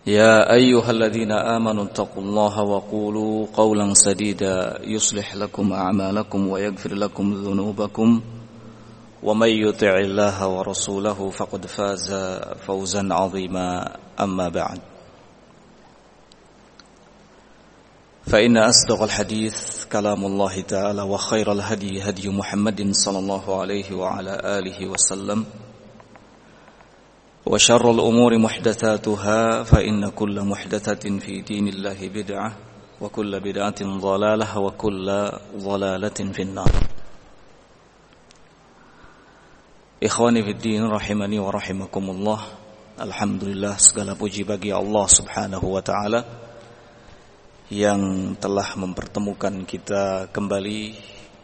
يا أيها الذين آمنوا اتقوا الله وقولوا قولا سديدا يصلح لكم أعمالكم ويغفر لكم ذنوبكم ومن يطع الله ورسوله فقد فاز فوزا عظيما أما بعد فإن أصدق الحديث كلام الله تعالى وخير الهدي هدي محمد صلى الله عليه وعلى آله وسلم وشر الأمور محدثاتها فإن كل محدثة في دين الله بدعة وكل بدعة ضلالة وكل ضلالة في النار. Ikhwani fi din rahimani wa rahimakumullah. Alhamdulillah, segala puji bagi Allah Subhanahu wa taala yang telah mempertemukan kita kembali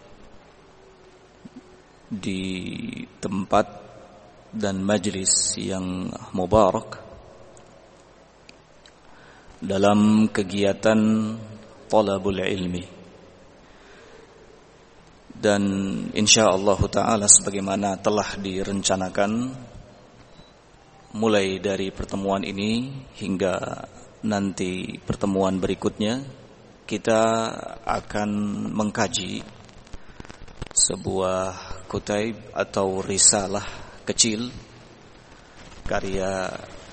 di tempat dan majlis yang mubarak dalam kegiatan talabul ilmi, dan insyaallah ta'ala sebagaimana telah direncanakan mulai dari pertemuan ini hingga nanti pertemuan berikutnya kita akan mengkaji sebuah kutaib atau risalah kecil karya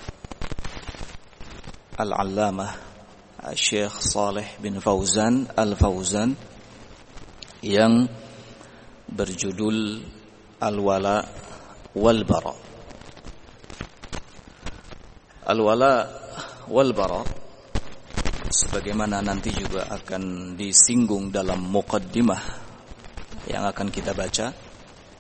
Al-Allamah Syekh Saleh bin Fauzan Al-Fauzan yang berjudul Al-Wala wal-Bara. Al-Wala wal-Bara sebagaimana nanti juga akan disinggung dalam muqaddimah yang akan kita baca,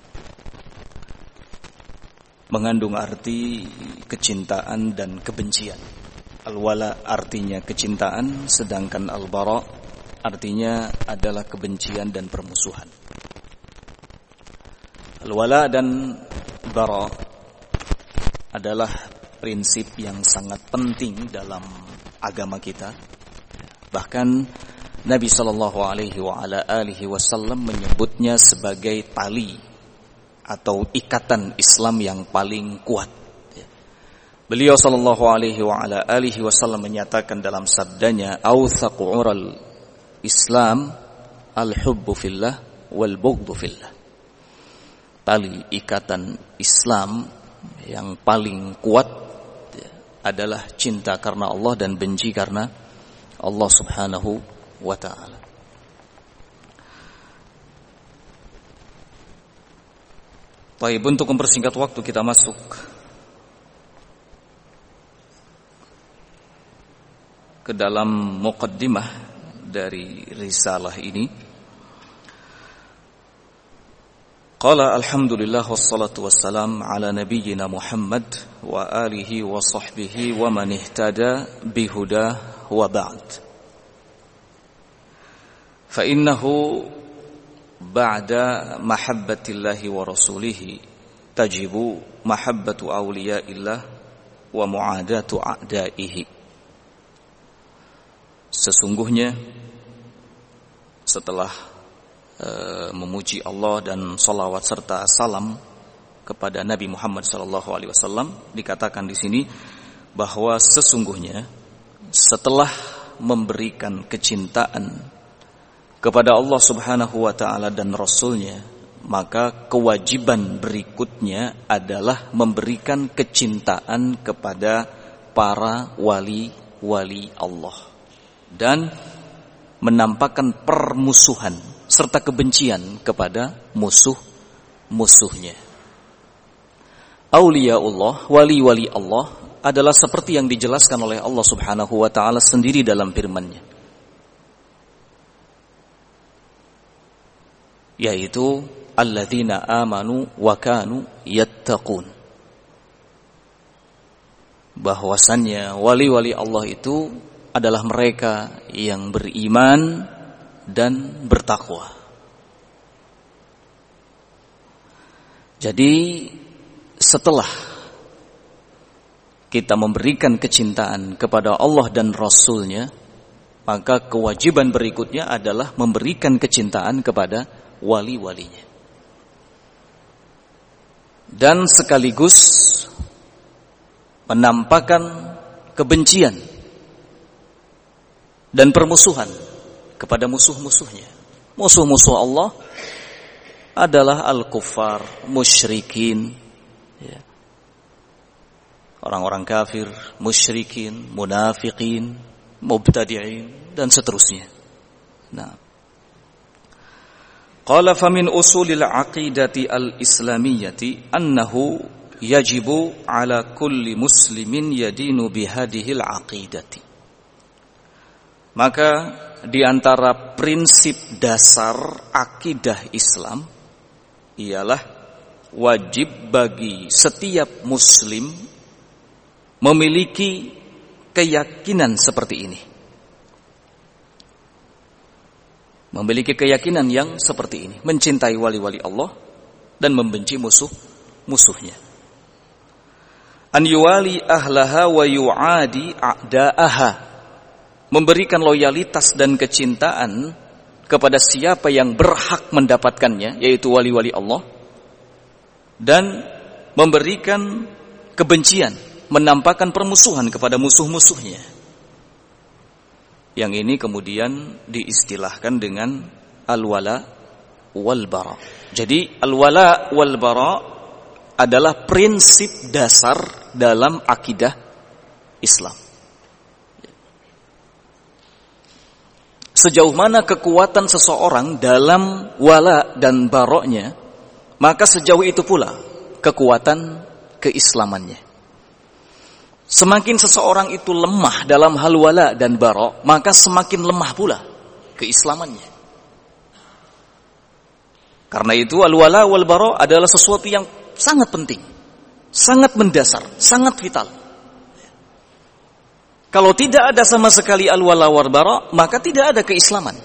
mengandung arti kecintaan dan kebencian. Al-wala artinya kecintaan, sedangkan al-bara artinya adalah kebencian dan permusuhan. Al-wala dan bara adalah prinsip yang sangat penting dalam agama kita. Bahkan Nabi sallallahu alaihi wasallam menyebutnya sebagai tali atau ikatan Islam yang paling kuat. Beliau sallallahu alaihi wasallam menyatakan dalam sabdanya, "Authaqu ural Islam al-hubbu fillah wal bughdhu fillah." Tali ikatan Islam yang paling kuat adalah cinta karena Allah dan benci karena Allah Subhanahu wa taala. Baik, untuk mempersingkat waktu kita masuk ke dalam muqaddimah dari risalah ini. Qala alhamdulillah wassalatu wassalam ala nabiyyina Muhammad wa alihi wa sahbihi wa man ihtada bihuda wa ba'd. Fa innahu ba'da mahabbatillahi wa rasulihi tajibu mahabbatu awliyaillah wa mu'adatu a'daihi. Sesungguhnya setelah memuji Allah dan salawat serta salam kepada Nabi Muhammad sallallahu alaihi wasallam, dikatakan di sini bahwa sesungguhnya setelah memberikan kecintaan kepada Allah Subhanahu wa taala dan Rasulnya, maka kewajiban berikutnya adalah memberikan kecintaan kepada para wali-wali Allah dan menampakkan permusuhan serta kebencian kepada musuh-musuhnya. Auliyaullah, wali-wali Allah adalah seperti yang dijelaskan oleh Allah Subhanahu wa taala sendiri dalam firman-Nya, yaitu alladzina amanu wa kanu yattaqun. Bahwasannya wali-wali Allah itu adalah mereka yang beriman dan bertakwa. Jadi setelah kita memberikan kecintaan kepada Allah dan Rasul-Nya, maka kewajiban berikutnya adalah memberikan kecintaan kepada wali-walinya. Dan sekaligus menampakkan kebencian dan permusuhan kepada musuh-musuhnya. Musuh-musuh Allah adalah al-kuffar, musyrikin, ya. Orang-orang kafir, musyrikin, munafikin, mubtadi'in, dan seterusnya. Nah, qala famin usulil aqidati al-islamiyyati annahu yajibu ala kulli muslimin yadinu bihadihil aqidati. Maka di antara prinsip dasar akidah Islam ialah wajib bagi setiap muslim memiliki keyakinan seperti ini. Memiliki keyakinan yang seperti ini, mencintai wali-wali Allah dan membenci musuh-musuhnya. An yuwali ahlaha wa yu'adi a'da'aha, memberikan loyalitas dan kecintaan kepada siapa yang berhak mendapatkannya, yaitu wali-wali Allah, dan memberikan kebencian, menampakkan permusuhan kepada musuh-musuhnya. Yang ini kemudian diistilahkan dengan al-wala wal-bara. Jadi al-wala wal-bara adalah prinsip dasar dalam akidah Islam. Sejauh mana kekuatan seseorang dalam wala dan baroknya, maka sejauh itu pula kekuatan keislamannya. Semakin seseorang itu lemah dalam hal wala dan bara, maka semakin lemah pula keislamannya. Karena itu al-wala wal bara adalah sesuatu yang sangat penting, sangat mendasar, sangat vital. Kalau tidak ada sama sekali al-wala wal bara, maka tidak ada keislaman.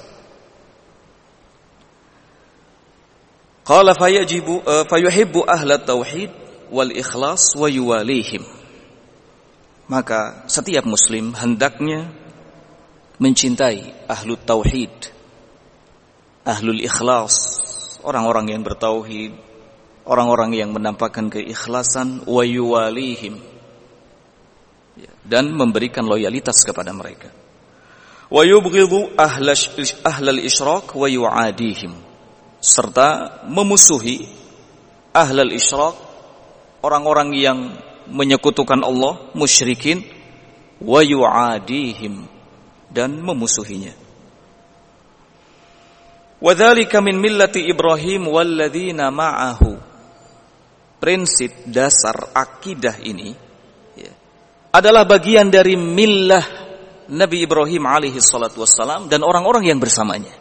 Qala fayuhibbu ahlat tauhid wal ikhlas wa yuwalihim. Maka setiap muslim hendaknya mencintai ahlul tauhid, ahlul ikhlas, orang-orang yang bertauhid, orang-orang yang menampakkan keikhlasan, wa yuwalihim, dan memberikan loyalitas kepada mereka. Wa yubghidhu ahlal isyrak wa yu'adihim, serta memusuhi ahlal isyrak, orang-orang yang menyekutukan Allah, musyrikin, wa yu'adihim, dan memusuhinya. Wa dzalika min millati Ibrahim walladzina ma'ahu. Prinsip dasar akidah ini adalah bagian dari millah Nabi Ibrahim alaihi salatu wassalam dan orang-orang yang bersamanya.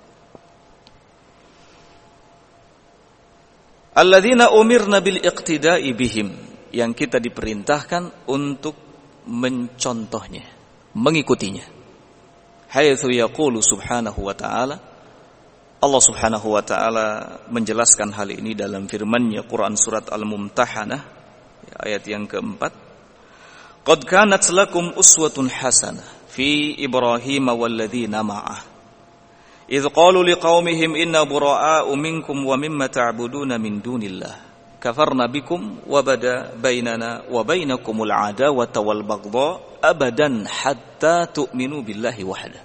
Alladzina umirna bil iqtida'i bihim, yang kita diperintahkan untuk mencontohnya, mengikutinya. Haitsu yaqulu subhanahu wa ta'ala, Allah subhanahu wa ta'ala menjelaskan hal ini dalam firman-Nya Quran surat Al-Mumtahanah ayat yang keempat. Qad kanat lakum uswatun hasanah fi Ibrahim walladzina ma'ah idh qalu liqaumihim inna bura'a'u minkum wa mimma ta'buduna min dunillah kafarna bikum wa bada bainana wa bainakumul adawata wal baghdha abadan hatta tu'minu billahi wahda.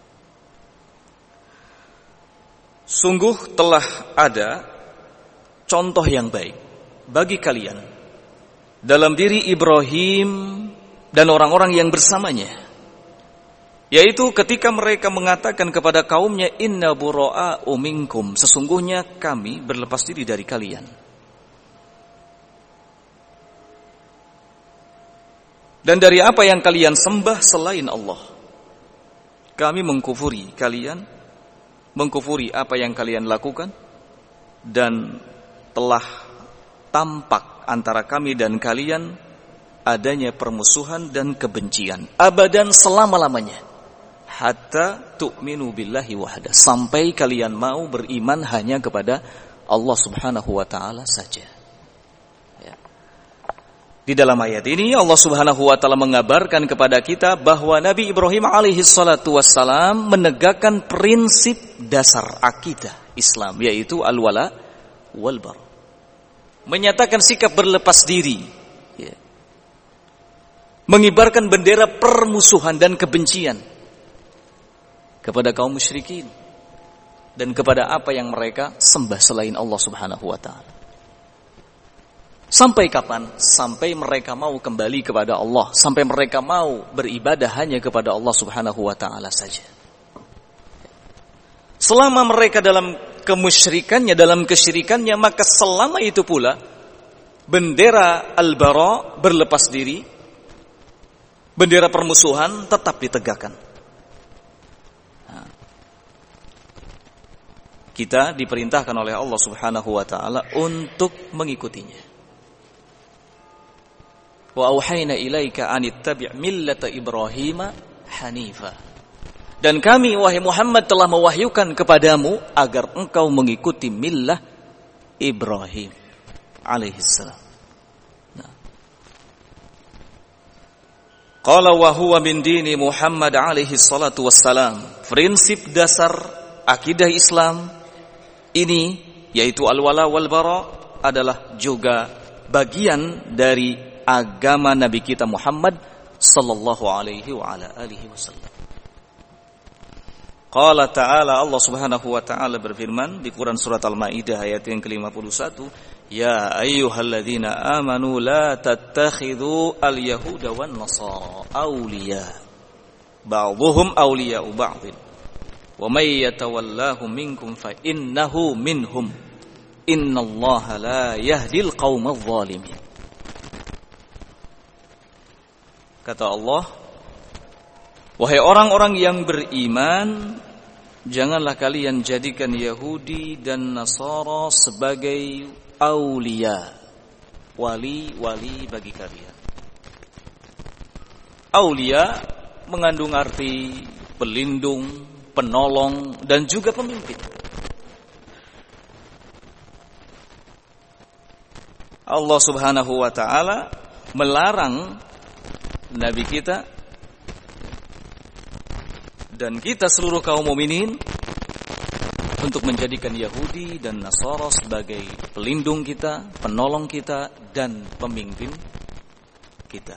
Sungguh telah ada contoh yang baik bagi kalian dalam diri Ibrahim dan orang-orang yang bersamanya, yaitu ketika mereka mengatakan kepada kaumnya, inna bura'a'u minkum, sesungguhnya kami berlepas diri dari kalian. Dan dari apa yang kalian sembah selain Allah, kami mengkufuri kalian, mengkufuri apa yang kalian lakukan, dan telah tampak antara kami dan kalian adanya permusuhan dan kebencian abadan selama-lamanya, hatta tu'minu billahi wahda, sampai kalian mau beriman hanya kepada Allah subhanahu wa ta'ala saja. Di dalam ayat ini Allah subhanahu wa ta'ala mengabarkan kepada kita bahwa Nabi Ibrahim alaihi salatu wassalam menegakkan prinsip dasar akidah Islam, yaitu al-wala wal-bara. Menyatakan sikap berlepas diri mengibarkan bendera permusuhan dan kebencian kepada kaum musyrikin dan kepada apa yang mereka sembah selain Allah Subhanahu wa taala. Sampai kapan? Sampai mereka mau kembali kepada Allah, sampai mereka mau beribadah hanya kepada Allah Subhanahu wa taala saja. Selama mereka dalam kemusyrikannya, dalam kesyirikannya, maka selama itu pula bendera al-bara, berlepas diri, bendera permusuhan tetap ditegakkan. Kita diperintahkan oleh Allah Subhanahu wa taala untuk mengikutinya. Wa auhayna ilaika an ittabi' millata Ibrahim hanifa. Dan kami wahai Muhammad telah mewahyukan kepadamu agar engkau mengikuti millah Ibrahim alaihissalam. Qala wa huwa min dini Muhammad alaihi salatu wassalam. Prinsip dasar akidah Islam ini, yaitu al-wala wal bara, adalah juga bagian dari agama Nabi kita Muhammad sallallahu alaihi wa ala alihi wasallam. Qala ta'ala, Allah Subhanahu wa ta'ala berfirman di Quran surat Al-Maidah ayat yang ke-51, ya ayyuhalladzina amanu la tattakhidhu al-yahuda wan nasara awliya ba'dhuhum awliya'u ba'dhin wa may yatawallahum minkum fa innahu minhum innallaha la yahdil qaumadh dhalimin. Kata Allah, wahai orang-orang yang beriman, janganlah kalian jadikan Yahudi dan Nasara sebagai aulia, wali-wali bagi kalian. Aulia mengandung arti pelindung, penolong, dan juga pemimpin. Allah Subhanahu wa ta'ala melarang Nabi kita dan kita seluruh kaum mukminin untuk menjadikan Yahudi dan Nasara sebagai pelindung kita, penolong kita, dan pemimpin kita.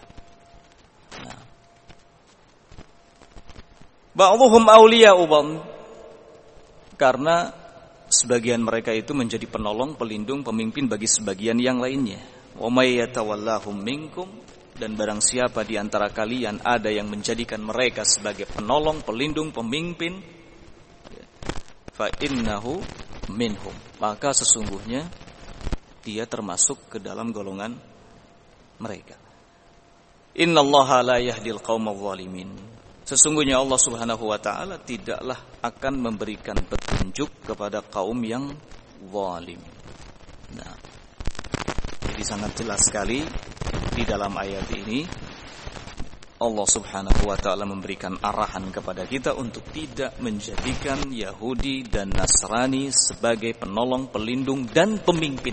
Ba'dhuhum awliya'u ba'd, karena sebagian mereka itu menjadi penolong, pelindung, pemimpin bagi sebagian yang lainnya. Wa may yatawallahum minkum, dan barang siapa di antara kalian ada yang menjadikan mereka sebagai penolong, pelindung, pemimpin, fa innahu minhum, maka sesungguhnya dia termasuk ke dalam golongan mereka. Innallaha la yahdil qaumadh dhalimin. Sesungguhnya Allah Subhanahu wa taala tidaklah akan memberikan petunjuk kepada kaum yang zalim. Nah, jadi sangat jelas sekali di dalam ayat ini Allah Subhanahu wa ta'ala memberikan arahan kepada kita untuk tidak menjadikan Yahudi dan Nasrani sebagai penolong, pelindung, dan pemimpin.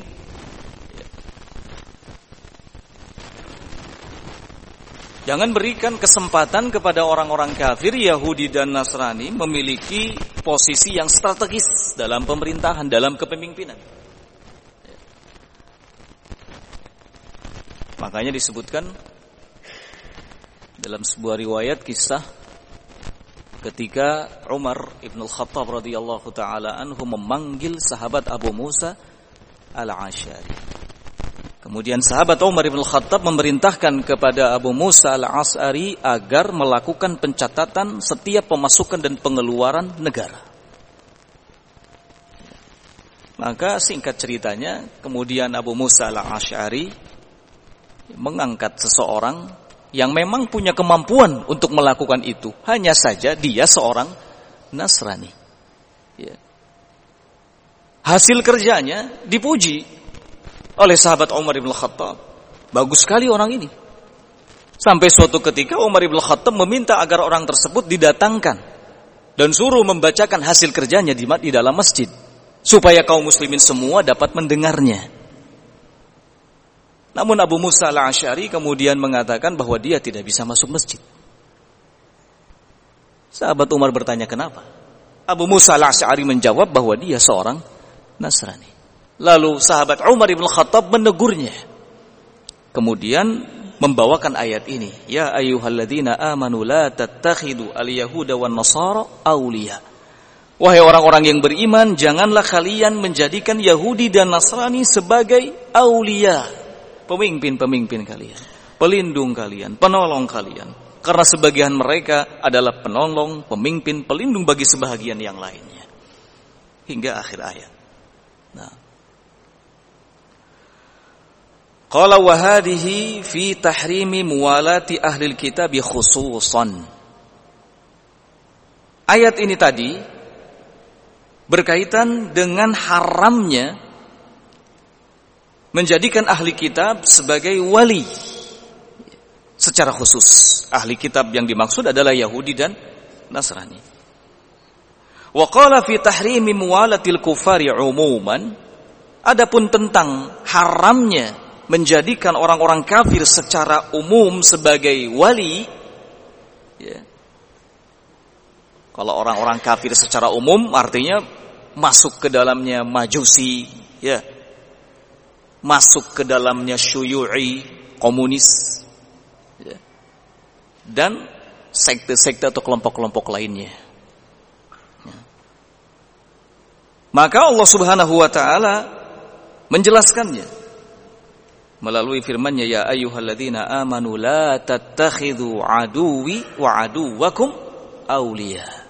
Jangan berikan kesempatan kepada orang-orang kafir, Yahudi dan Nasrani, memiliki posisi yang strategis dalam pemerintahan, dalam kepemimpinan. Makanya disebutkan dalam sebuah riwayat kisah ketika Umar ibn al-Khattab radhiyallahu ta'ala anhu memanggil sahabat Abu Musa al-Asy'ari. Kemudian sahabat Umar ibn al-Khattab memerintahkan kepada Abu Musa al-Asy'ari agar melakukan pencatatan setiap pemasukan dan pengeluaran negara. Maka singkat ceritanya, kemudian Abu Musa al-Asy'ari mengangkat seseorang yang memang punya kemampuan untuk melakukan itu. Hanya saja dia seorang Nasrani. Ya. Hasil kerjanya dipuji oleh sahabat Umar ibn Khattab. Bagus sekali orang ini. Sampai suatu ketika Umar ibn Khattab meminta agar orang tersebut didatangkan dan suruh membacakan hasil kerjanya di dalam masjid, supaya kaum muslimin semua dapat mendengarnya. Namun Abu Musa al-Asy'ari kemudian mengatakan bahwa dia tidak bisa masuk masjid. Sahabat Umar bertanya kenapa? Abu Musa al-Asy'ari menjawab bahwa dia seorang Nasrani. Lalu sahabat Umar ibn Khattab menegurnya. Kemudian membawakan ayat ini, ya ayyuhalladzina amanu la tattakhidu al-yahuda wan nasara awliya. Wahai orang-orang yang beriman, janganlah kalian menjadikan Yahudi dan Nasrani sebagai aulia, pemimpin-pemimpin kalian, pelindung kalian, penolong kalian. Karena sebagian mereka adalah penolong, pemimpin, pelindung bagi sebahagian yang lainnya. Hingga akhir ayat. Nah. Qala wa hadhihi fi tahrimi muwalati ahli kitab khususan. Ayat ini tadi berkaitan dengan haramnya menjadikan ahli kitab sebagai wali secara khusus. Ahli kitab yang dimaksud adalah Yahudi dan Nasrani. Wa qala fi tahrimi muwalatil kufari umuman. Adapun tentang haramnya menjadikan orang-orang kafir secara umum sebagai wali, ya. Kalau orang-orang kafir secara umum artinya masuk ke dalamnya Majusi, ya. Masuk ke dalamnya Syuyu'i, komunis, ya. Dan sekte-sekte atau kelompok-kelompok lainnya. Ya. Maka Allah Subhanahu wa taala menjelaskannya melalui firman-Nya, ya ayyuhalladzina amanu la tattakhidhu aduwi wa aduwakum awliya.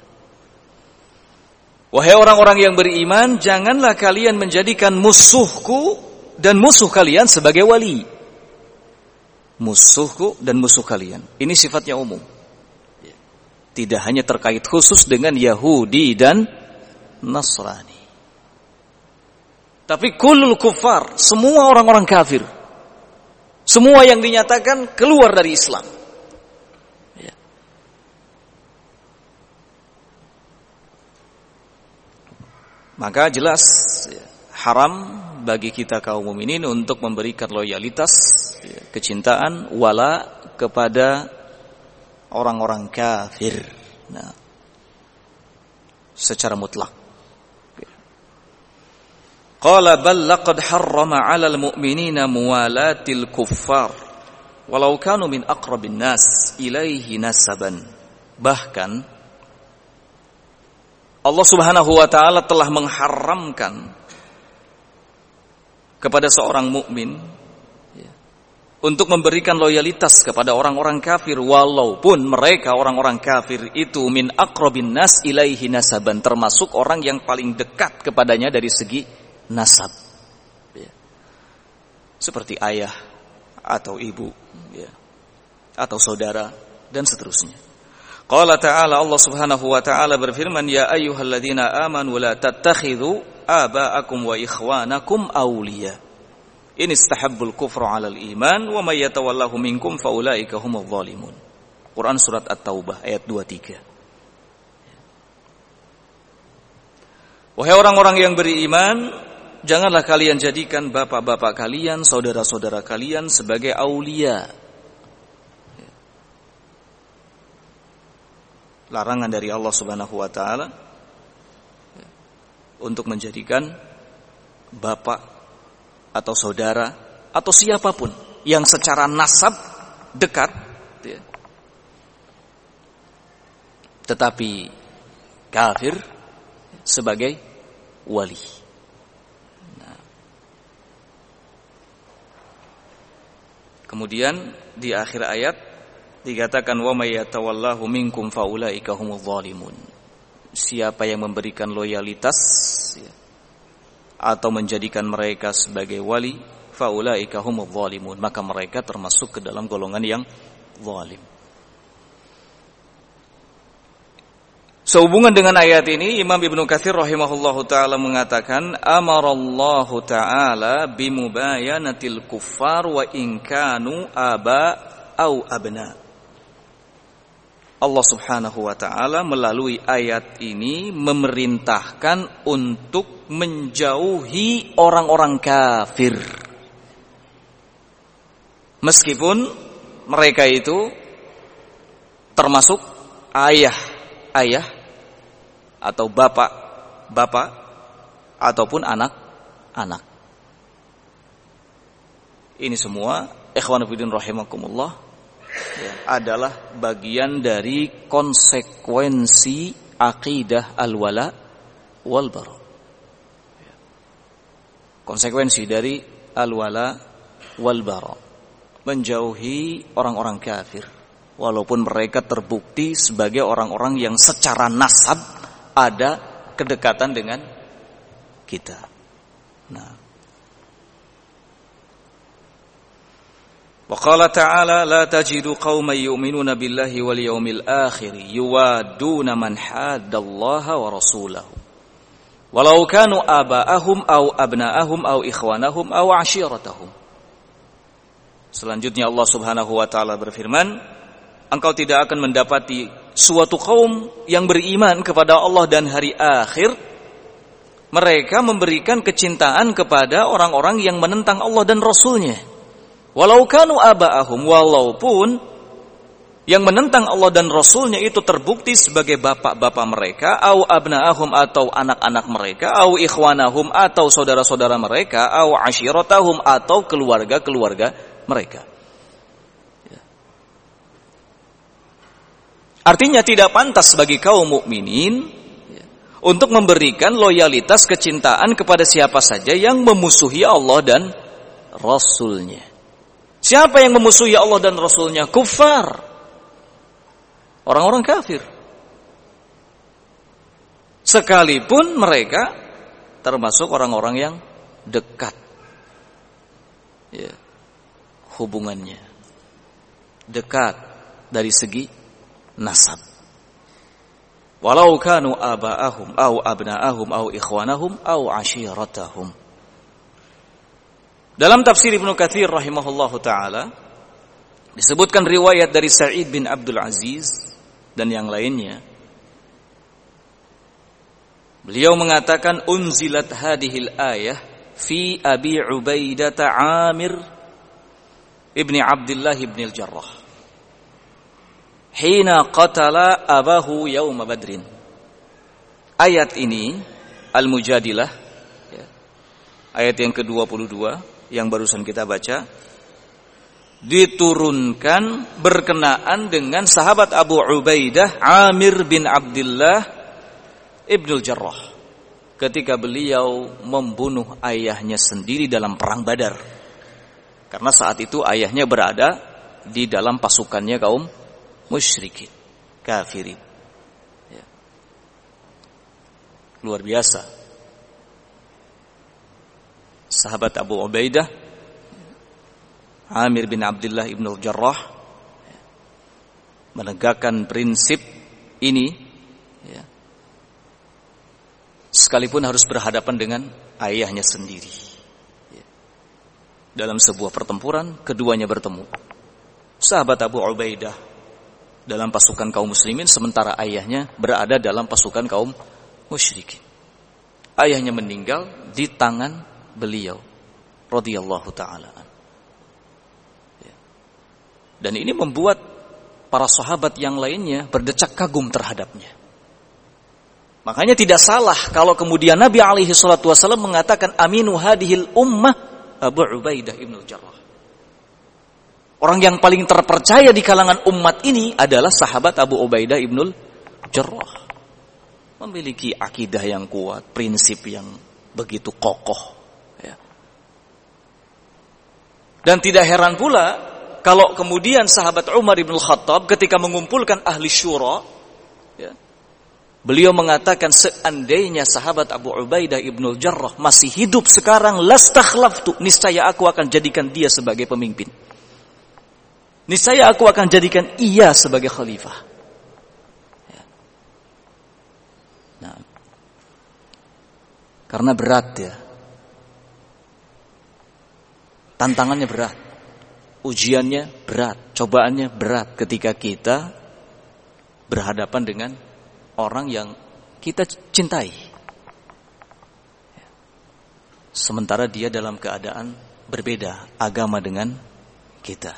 Wahai orang-orang yang beriman, janganlah kalian menjadikan musuhku dan musuh kalian sebagai wali. Musuhku dan musuh kalian. Ini sifatnya umum. Tidak hanya terkait khusus dengan Yahudi dan Nasrani. Tapi kullul kuffar, semua orang-orang kafir. Semua yang dinyatakan keluar dari Islam. Maka jelas haram bagi kita kaum mukminin untuk memberikan loyalitas, kecintaan, wala kepada orang-orang kafir. Nah, secara mutlak. Qala bal laqad harrama 'alal mu'minina muwalatil kuffar walau kanu min aqrabin nas ilaihi nasaban. Bahkan Allah Subhanahu wa taala telah mengharamkan kepada seorang mukmin untuk memberikan loyalitas kepada orang-orang kafir walaupun mereka orang-orang kafir itu min aqrabin nas ilaihi nasaban, termasuk orang yang paling dekat kepadanya dari segi nasab. Seperti ayah atau ibu, atau saudara dan seterusnya. Qala ta'ala, Allah Subhanahu wa ta'ala berfirman, ya ayyuhalladzina amanu la tattakhidhu aba'akum wa ikhwanakum awliya in istahabbul kufra 'alal iman wa may yatawallahu minkum fa ulaika humudz zalimun. Quran surat At-Taubah ayat 23. Wahai orang-orang yang beriman, janganlah kalian jadikan bapak-bapak kalian, saudara-saudara kalian sebagai aulia. Larangan dari Allah Subhanahu wa taala untuk menjadikan bapak atau saudara atau siapapun yang secara nasab dekat, tetapi kafir sebagai wali. Nah. Kemudian di akhir ayat dikatakan wa may yatawallahu minkum faulaika humudz zalimun. Siapa yang memberikan loyalitas atau menjadikan mereka sebagai wali, faulaika humudz zalimun, maka mereka termasuk ke dalam golongan yang zalim. Sehubungan dengan ayat ini, Imam Ibnu Katsir rahimahullahu taala mengatakan, amarallahu taala bimubayanatil kuffar wa in kanu aba au abna. Allah Subhanahu wa ta'ala melalui ayat ini memerintahkan untuk menjauhi orang-orang kafir. Meskipun mereka itu termasuk ayah atau bapak ataupun anak. Ini semua ikhwan fillah rahimakumullah, ya, adalah bagian dari konsekuensi aqidah al-wala wal bara. Konsekuensi dari al-wala wal bara, menjauhi orang-orang kafir walaupun mereka terbukti sebagai orang-orang yang secara nasab ada kedekatan dengan kita. Nah, wa qala ta'ala la tajidu qauman yu'minuna billahi wal yawmil akhir yuwaduna man haddallaha wa rasulahu walau kanu aba'ahum aw abna'ahum aw ikhwanahum aw ashiratahum. Selanjutnya Allah Subhanahu wa taala berfirman, engkau tidak akan mendapati suatu kaum yang beriman kepada Allah dan hari akhir mereka memberikan kecintaan kepada orang-orang yang menentang Allah dan Rasulnya. Walau kanu aba'ahum, walaupun yang menentang Allah dan Rasulnya itu terbukti sebagai bapak-bapak mereka, au abna'ahum atau anak-anak mereka, au ikhwanahum atau saudara-saudara mereka, au ashiratahum atau keluarga-keluarga mereka. Artinya tidak pantas bagi kaum mukminin untuk memberikan loyalitas kecintaan kepada siapa saja yang memusuhi Allah dan Rasulnya. Siapa yang memusuhi Allah dan Rasulnya? Kuffar, orang-orang kafir. Sekalipun mereka termasuk orang-orang yang dekat, ya, hubungannya dekat dari segi nasab. Walau kanu aba'ahum au abna'ahum au ikhwanahum au ashiratahum. Dalam tafsir Ibnu Katsir rahimahullahu taala disebutkan riwayat dari Sa'id bin Abdul Aziz dan yang lainnya. Beliau mengatakan unzilat hadhil ayah fi Abi Ubaidah Amir ibni Abdullah ibn al-Jarrah hina qatala abahu yaum Badrin. Ayat ini Al-Mujadilah, ya, ayat yang ke-22 yang barusan kita baca, diturunkan berkenaan dengan sahabat Abu Ubaidah Amir bin Abdullah ibn al-Jarrah ketika beliau membunuh ayahnya sendiri dalam perang Badar. Karena saat itu ayahnya berada di dalam pasukannya kaum musyrikin, kafirin. Ya. Luar biasa. Sahabat Abu Ubaidah Amir bin Abdullah ibn al-Jarrah menegakkan prinsip ini, ya, sekalipun harus berhadapan dengan ayahnya sendiri. Ya. Dalam sebuah pertempuran keduanya bertemu. Sahabat Abu Ubaidah dalam pasukan kaum muslimin, sementara ayahnya berada dalam pasukan kaum musyrikin. Ayahnya meninggal di tangan beliau radhiyallahu taala. Ya. Dan ini membuat para sahabat yang lainnya berdecak kagum terhadapnya. Makanya tidak salah kalau kemudian Nabi alaihi salatu wasallam mengatakan aminu hadhil ummah Abu Ubaidah ibn al-Jarrah. Orang yang paling terpercaya di kalangan umat ini adalah sahabat Abu Ubaidah ibn al-Jarrah. Memiliki akidah yang kuat, prinsip yang begitu kokoh. Dan tidak heran pula kalau kemudian sahabat Umar ibn Khattab ketika mengumpulkan ahli syura, ya, beliau mengatakan seandainya sahabat Abu Ubaidah ibn al-Jarrah masih hidup sekarang, lastakhlaftu, niscaya aku akan jadikan dia sebagai pemimpin. Niscaya aku akan jadikan ia sebagai khalifah. Ya. Nah, karena berat, ya. Tantangannya berat, ujiannya berat, cobaannya berat ketika kita berhadapan dengan orang yang kita cintai. Sementara dia dalam keadaan berbeda agama dengan kita.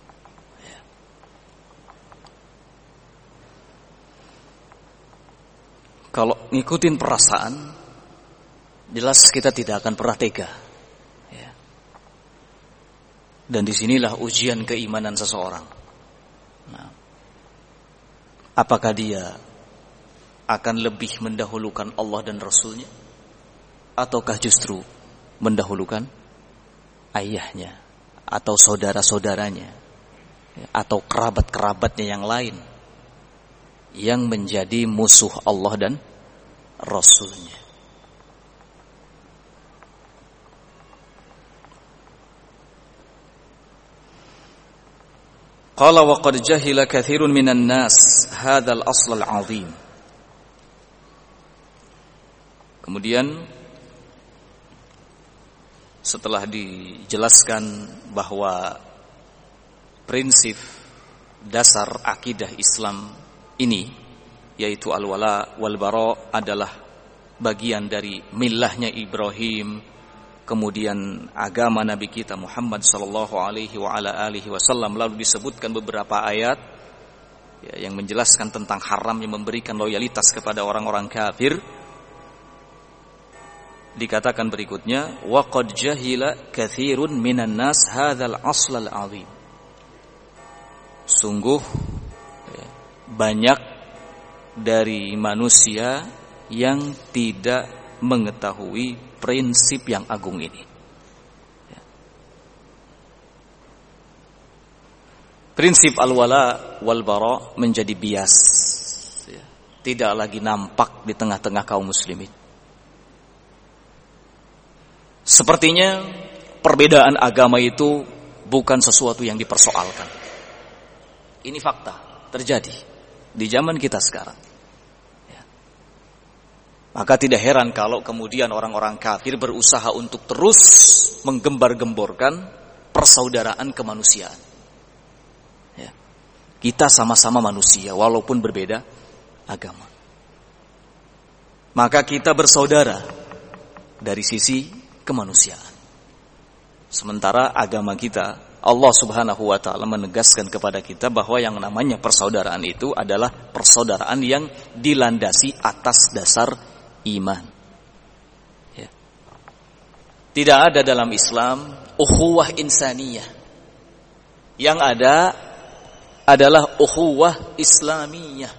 Kalau ngikutin perasaan, jelas kita tidak akan pernah tega. Dan disinilah ujian keimanan seseorang. Nah, apakah dia akan lebih mendahulukan Allah dan Rasulnya, ataukah justru mendahulukan ayahnya atau saudara-saudaranya atau kerabat-kerabatnya yang lain yang menjadi musuh Allah dan Rasulnya. Qala wa qad jahila katsirun minan nas hadzal asl al-'azim. Kemudian setelah dijelaskan bahwa prinsip dasar akidah Islam ini, yaitu al-wala wal bara, adalah bagian dari millahnya Ibrahim, kemudian agama Nabi kita Muhammad sallallahu alaihi wa ala alihi wasallam. Lalu disebutkan beberapa ayat yang menjelaskan tentang haramnya memberikan loyalitas kepada orang-orang kafir. Dikatakan berikutnya, wa qad jahila katsirun minan nas hadzal aslal azim. Sungguh banyak dari manusia yang tidak mengetahui prinsip yang agung ini. Prinsip al-wala wal bara menjadi bias, tidak lagi nampak di tengah-tengah kaum muslimin. Sepertinya perbedaan agama itu bukan sesuatu yang dipersoalkan. Ini fakta terjadi di zaman kita sekarang. Maka tidak heran kalau kemudian orang-orang kafir berusaha untuk terus menggembar-gemborkan persaudaraan kemanusiaan. Ya. Kita sama-sama manusia walaupun berbeda agama. Maka kita bersaudara dari sisi kemanusiaan. Sementara agama kita, Allah Subhanahu wa taala menegaskan kepada kita bahwa yang namanya persaudaraan itu adalah persaudaraan yang dilandasi atas dasar iman. Ya. Tidak ada dalam Islam ukhuwah insaniyah. Yang ada adalah ukhuwah islamiyah.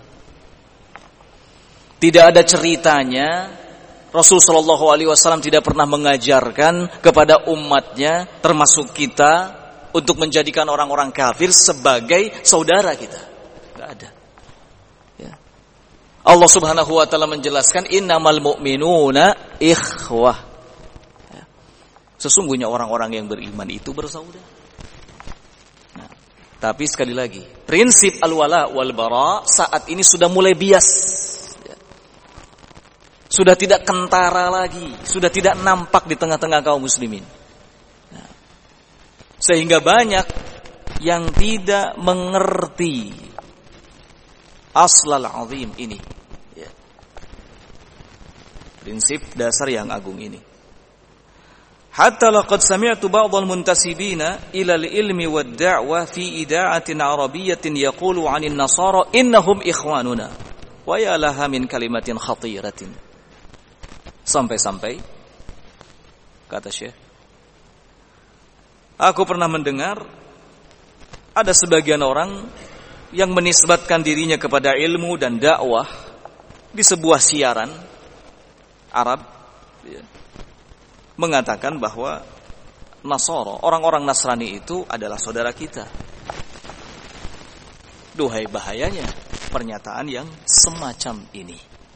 Tidak ada ceritanya Rasul sallallahu alaihi wasallam tidak pernah mengajarkan kepada umatnya, termasuk kita, untuk menjadikan orang-orang kafir sebagai saudara kita. Tidak ada. Ya. Allah Subhanahu wa taala menjelaskan innamal mu'minuna ikhwah. Ya. Sesungguhnya orang-orang yang beriman itu bersaudara. Nah, tapi sekali lagi, prinsip al-wala wal bara saat ini sudah mulai bias. Sudah tidak kentara lagi, sudah tidak nampak di tengah-tengah kaum muslimin. Nah, sehingga banyak yang tidak mengerti aslal azim ini. Ya. Prinsip dasar yang agung ini. Hatta laqad sami'tu ba'dal muntasibina ila al-ilmi wad-da'wah fi ida'atin arabiyyatin yaqulu 'anil nasara innahum ikhwanuna wa ya laha min kalimatin khatiratin. Sampai-sampai kata Syekh, aku pernah mendengar ada sebagian orang yang menisbatkan dirinya kepada ilmu dan dakwah di sebuah siaran Arab, ya, mengatakan bahwa Nasara, orang-orang Nasrani itu adalah saudara kita. Duhai bahayanya pernyataan yang semacam ini.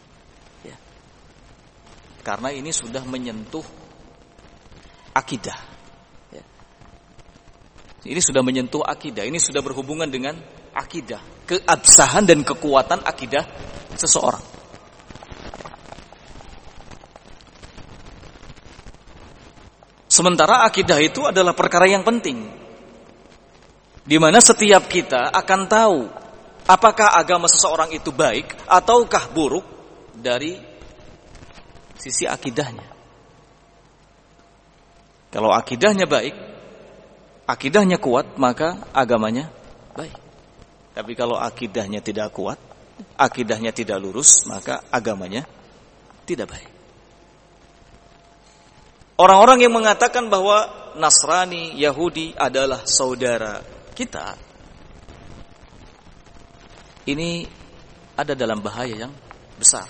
Karena ini sudah menyentuh akidah. Ini sudah menyentuh akidah. Ini sudah berhubungan dengan akidah. Keabsahan dan kekuatan akidah seseorang. Sementara akidah itu adalah perkara yang penting. Di mana setiap kita akan tahu apakah agama seseorang itu baik ataukah buruk dari sisi akidahnya. Kalau akidahnya baik, akidahnya kuat, maka agamanya baik. Tapi kalau akidahnya tidak kuat, akidahnya tidak lurus, maka agamanya tidak baik. Orang-orang yang mengatakan bahwa Nasrani, Yahudi adalah saudara kita, ini ada dalam bahaya yang besar.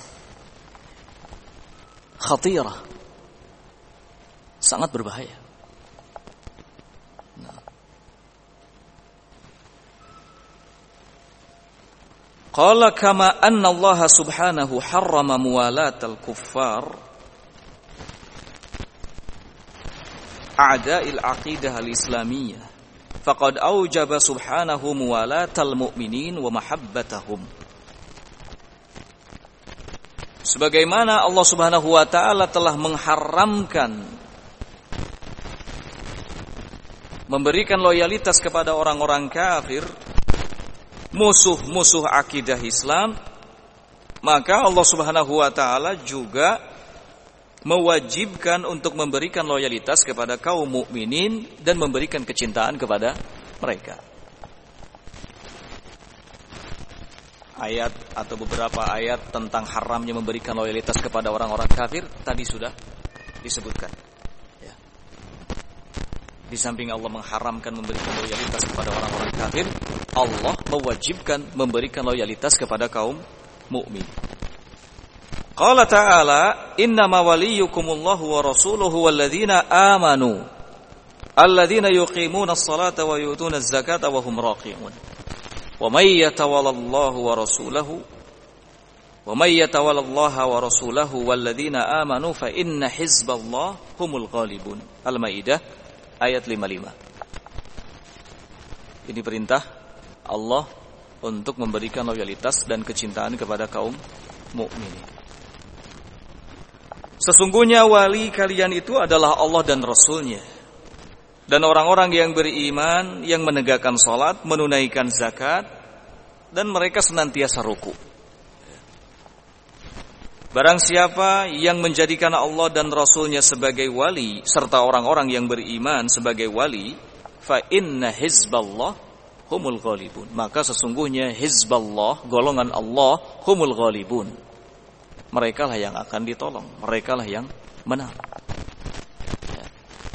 Khatirah. Sangat berbahaya. Qala kama anna Allah subhanahu harrama muwalatal kuffar a'da'il aqidah al-islamiyah faqad aujaba subhanahu muwalatal mu'minin wa mahabbatahum. Sebagaimana Allah subhanahu wa ta'ala telah mengharamkan memberikan loyalitas kepada orang-orang kafir, musuh-musuh akidah Islam, maka Allah Subhanahu wa taala juga mewajibkan untuk memberikan loyalitas kepada kaum mukminin dan memberikan kecintaan kepada mereka. Ayat atau beberapa ayat tentang haramnya memberikan loyalitas kepada orang-orang kafir tadi sudah disebutkan. Di samping Allah mengharamkan memberikan loyalitas kepada orang-orang kafir, Allah mewajibkan memberikan loyalitas kepada kaum mukmin. Qala ta'ala, "Innama waliyukumullahu wa rasuluhu walladzina amanu alladzina yuqimuna as-salata wa yu'tuna az-zakata wa hum raqi'un. Wa may yatawallallaha wa rasulahu walladzina amanu fa inna hizballahi humul ghalibun." Al-Maidah ayat 55. Ini perintah Allah untuk memberikan loyalitas dan kecintaan kepada kaum mukminin. Sesungguhnya wali kalian itu adalah Allah dan Rasul-Nya, dan orang-orang yang beriman, yang menegakkan salat, menunaikan zakat, dan mereka senantiasa ruku. Barang siapa yang menjadikan Allah dan Rasul-Nya sebagai wali, serta orang-orang yang beriman sebagai wali, fa inna hizballah humul ghalibun. Maka sesungguhnya hizballah, golongan Allah, humul ghalibun. Mereka lah yang akan ditolong, mereka lah yang menang. Ya.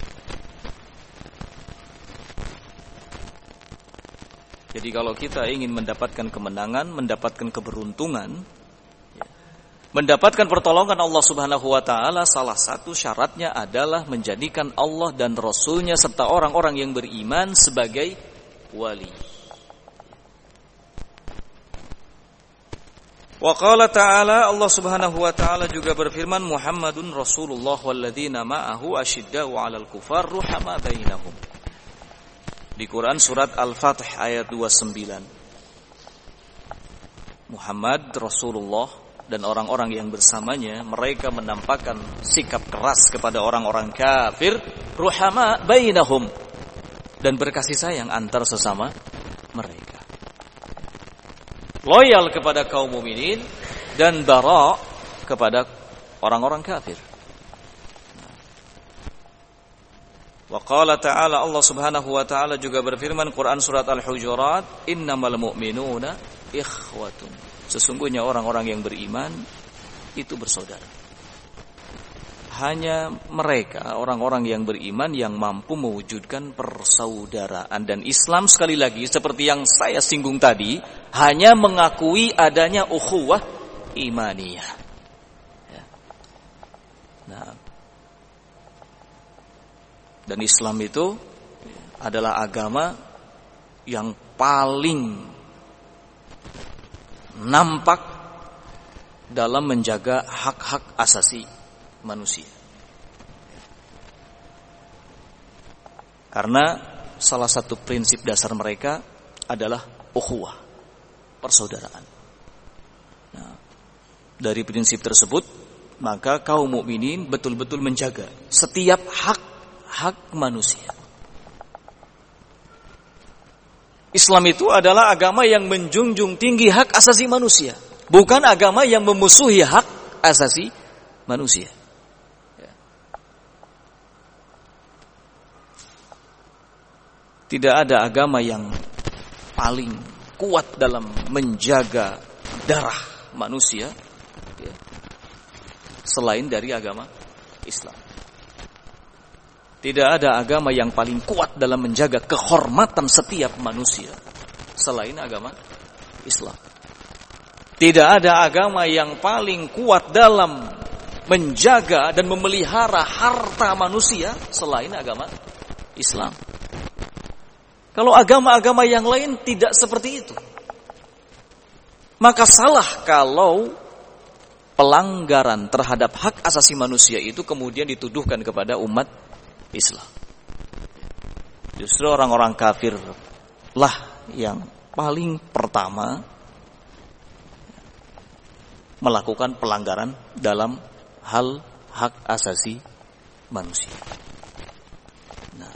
Jadi kalau kita ingin mendapatkan kemenangan, mendapatkan keberuntungan, mendapatkan pertolongan Allah Subhanahu wa taala, salah satu syaratnya adalah menjadikan Allah dan Rasul-Nya serta orang-orang yang beriman sebagai wali. Wa qala ta'ala, Allah Subhanahu wa taala juga berfirman, Muhammadun Rasulullah walladzina ma'ahu asyidda'u 'alal kufar ruhama bainahum. Di Quran surat Al-Fath ayat 29. Muhammad Rasulullah dan orang-orang yang bersamanya, mereka menampakkan sikap keras kepada orang-orang kafir, ruhama bainahum, dan berkasih sayang antar sesama mereka. Loyal kepada kaum mukminin dan bara kepada orang-orang kafir. Wa qala ta'ala, Allah Subhanahu wa taala juga berfirman, Quran surat Al-Hujurat, innamal mu'minuna ikhwatun. Sesungguhnya orang-orang yang beriman itu bersaudara. Hanya mereka, orang-orang yang beriman, yang mampu mewujudkan persaudaraan. Dan Islam, sekali lagi, seperti yang saya singgung tadi, hanya mengakui adanya ukhuwah imaniyah. Nah, dan Islam itu adalah agama yang paling nampak dalam menjaga hak-hak asasi manusia. Karena salah satu prinsip dasar mereka adalah ukhuwah, persaudaraan. Nah, dari prinsip tersebut, maka kaum mukminin betul-betul menjaga setiap hak manusia. Islam itu adalah agama yang menjunjung tinggi hak asasi manusia, bukan agama yang memusuhi hak asasi manusia. Tidak ada agama yang paling kuat dalam menjaga darah manusia selain dari agama Islam. Tidak ada agama yang paling kuat dalam menjaga kehormatan setiap manusia selain agama Islam. Tidak ada agama yang paling kuat dalam menjaga dan memelihara harta manusia selain agama Islam. Kalau agama-agama yang lain tidak seperti itu. Maka salah kalau pelanggaran terhadap hak asasi manusia itu kemudian dituduhkan kepada umat Islam. Justru orang-orang kafir lah yang paling pertama melakukan pelanggaran dalam hal hak asasi manusia. Nah.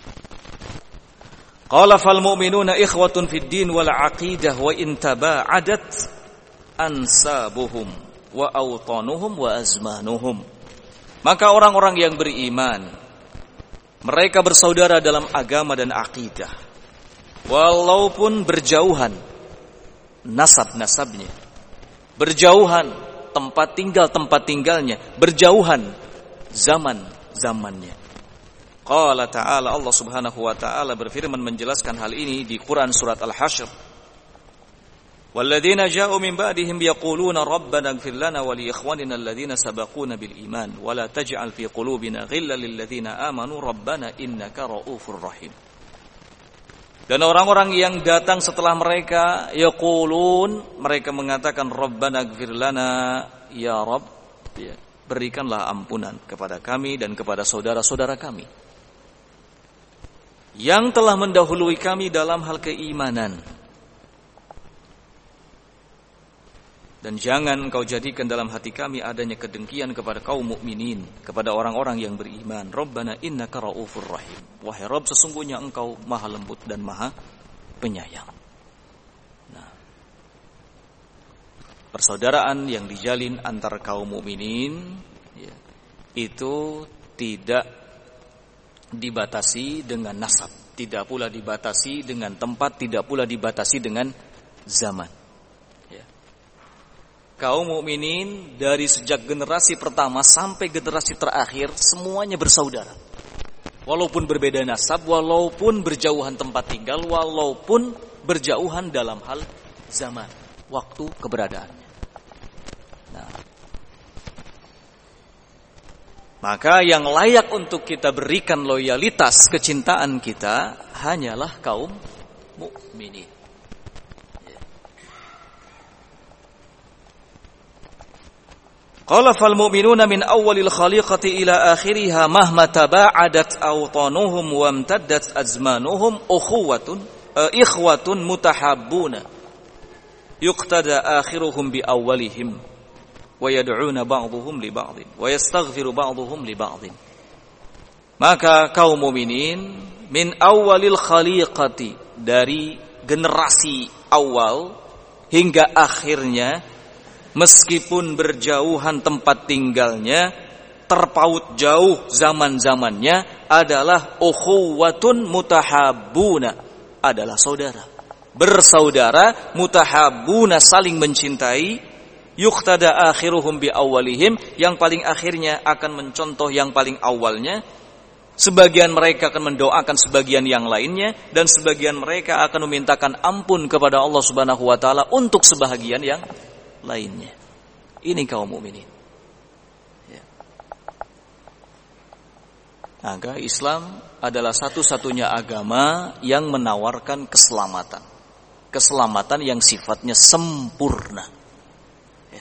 Qala fal mu'minuna ikhwatun fid din wal aqidah wa in taba'adat ansabuhum wa awtanuhum wa azmanuhum. Maka orang-orang yang beriman mereka bersaudara dalam agama dan akidah. Walaupun berjauhan nasab-nasabnya, berjauhan tempat tinggalnya, berjauhan zaman-zamannya. Qala ta'ala, Allah Subhanahu wa ta'ala berfirman menjelaskan hal ini di Quran surat Al-Hasyr. Walladzina ja'u min ba'dihim yaquluna rabbana ighfir lana wa li ikhwanina alladhina sabaquna bil iman wa la taj'al fi qulubina ghillan lil ladzina amanu rabbana innaka ra'ufur rahim. Dan orang-orang yang datang setelah mereka yaqulun, mereka mengatakan rabbana ighfir lana ya Rabb, ya, berikanlah ampunan kepada kami dan kepada saudara-saudara kami yang telah mendahului kami dalam hal keimanan. Dan jangan engkau jadikan dalam hati kami adanya kedengkian kepada kaum mukminin, kepada orang-orang yang beriman. Rabbana innaka ra'ufur rahim. Wahai Rabb, sesungguhnya engkau maha lembut dan maha penyayang. Nah, persaudaraan yang dijalin antar kaum mukminin ya, itu tidak dibatasi dengan nasab, tidak pula dibatasi dengan tempat, tidak pula dibatasi dengan zaman. Kaum mukminin dari sejak generasi pertama sampai generasi terakhir semuanya bersaudara. Walaupun berbeda nasab, walaupun berjauhan tempat tinggal, walaupun berjauhan dalam hal zaman, waktu keberadaannya. Nah, maka yang layak untuk kita berikan loyalitas kecintaan kita hanyalah kaum mukminin. Qala fal mu'minuna min awwalil khaliqati ila akhiriha mahma taba'adat awtanuhum wa amtaddat azmanuhum ikhwatun mutahabbuna yuqtada akhiruhum bi awwalihim wa yad'una ba'dhum li ba'dhin wa yastaghfiru ba'dhum li ba'dhin. Maka kaum mukminin min awwalil khaliqati, dari generasi awal hingga akhirnya, meskipun berjauhan tempat tinggalnya, terpaut jauh zaman-zamannya, adalah ukhuwatun mutahabbuna, adalah saudara. Bersaudara, mutahabbuna, saling mencintai, yuqtada akhiruhum bi awwalihim, yang paling akhirnya akan mencontoh yang paling awalnya. Sebagian mereka akan mendoakan sebagian yang lainnya, dan sebagian mereka akan memintakan ampun kepada Allah Subhanahu wa taala untuk sebahagian yang lainnya. Ini kaum mukminin. Ya. Maka Islam adalah satu-satunya agama yang menawarkan keselamatan. Keselamatan yang sifatnya sempurna. Ya.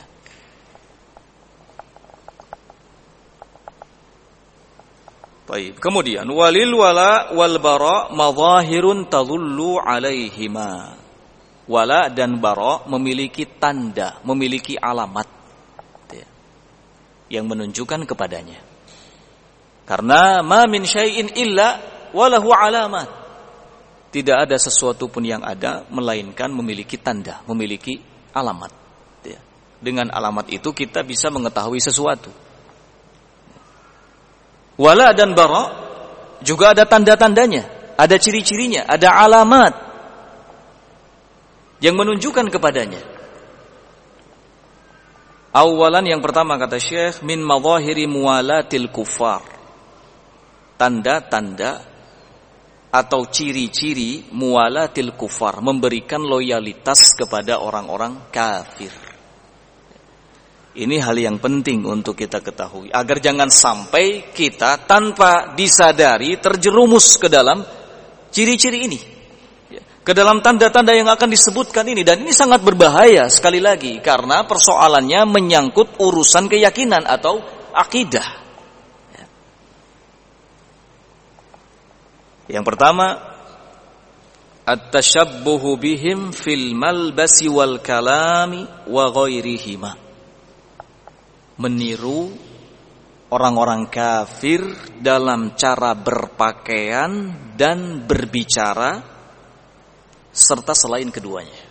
Baik. Kemudian walil wala wal bara madhahirun tadullu alaihima. Wala dan bara memiliki tanda, memiliki alamat yang menunjukkan kepadanya. Karena ma min syai'in illa walahu alamat. Tidak ada sesuatu pun yang ada melainkan memiliki tanda, memiliki alamat. Dengan alamat itu kita bisa mengetahui sesuatu. Wala dan bara juga ada tanda-tandanya, ada ciri-cirinya, ada alamat yang menunjukkan kepadanya. Awalan, yang pertama kata Syekh, min madhahiri muwalatil kuffar. tanda-tanda atau ciri-ciri muwalatil kufar, memberikan loyalitas kepada orang-orang kafir. Ini hal yang penting untuk kita ketahui, agar jangan sampai kita tanpa disadari terjerumus ke dalam ciri-ciri ini, ke dalam tanda-tanda yang akan disebutkan ini. Dan ini sangat berbahaya sekali lagi, karena persoalannya menyangkut urusan keyakinan atau akidah. Yang pertama, at-tashabbuhu bihim fil malbasi wal kalami wa ghairihima. Meniru orang-orang kafir dalam cara berpakaian dan berbicara serta selain keduanya.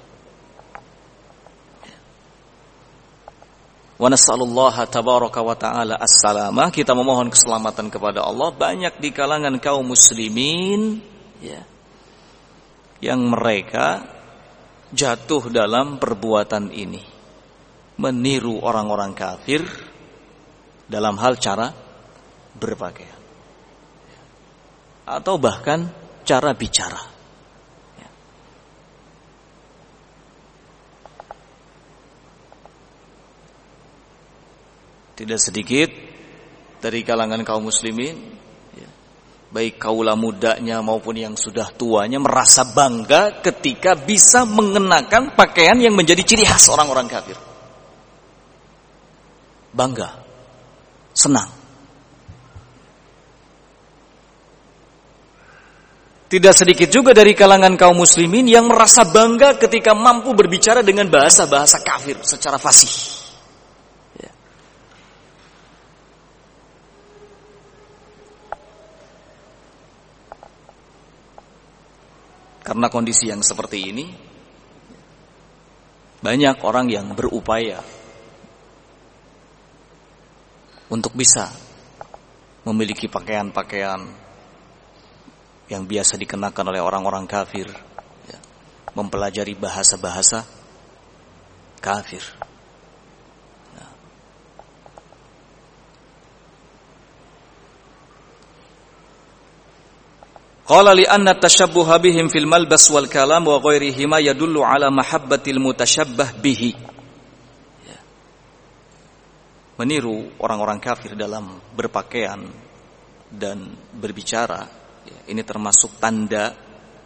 Wa nas'alullaha tabaraka wa ta'ala as-salamah. Kita memohon keselamatan kepada Allah. Banyak di kalangan kaum muslimin yang mereka jatuh dalam perbuatan ini, meniru orang-orang kafir dalam hal cara berpakaian atau bahkan cara bicara. Tidak sedikit dari kalangan kaum muslimin, baik kaula mudanya maupun yang sudah tuanya, merasa bangga ketika bisa mengenakan pakaian yang menjadi ciri khas orang-orang kafir. Bangga, senang. Tidak sedikit juga dari kalangan kaum muslimin yang merasa bangga ketika mampu berbicara dengan bahasa-bahasa kafir secara fasih. Karena kondisi yang seperti ini, banyak orang yang berupaya untuk bisa memiliki pakaian-pakaian yang biasa dikenakan oleh orang-orang kafir, mempelajari bahasa-bahasa kafir. Qala li anna tashabbuha bihim fil malbas wal kalam wa ghairihima yadullu ala mahabbatil mutashabbah bihi. Meniru orang-orang kafir dalam berpakaian dan berbicara, ini termasuk tanda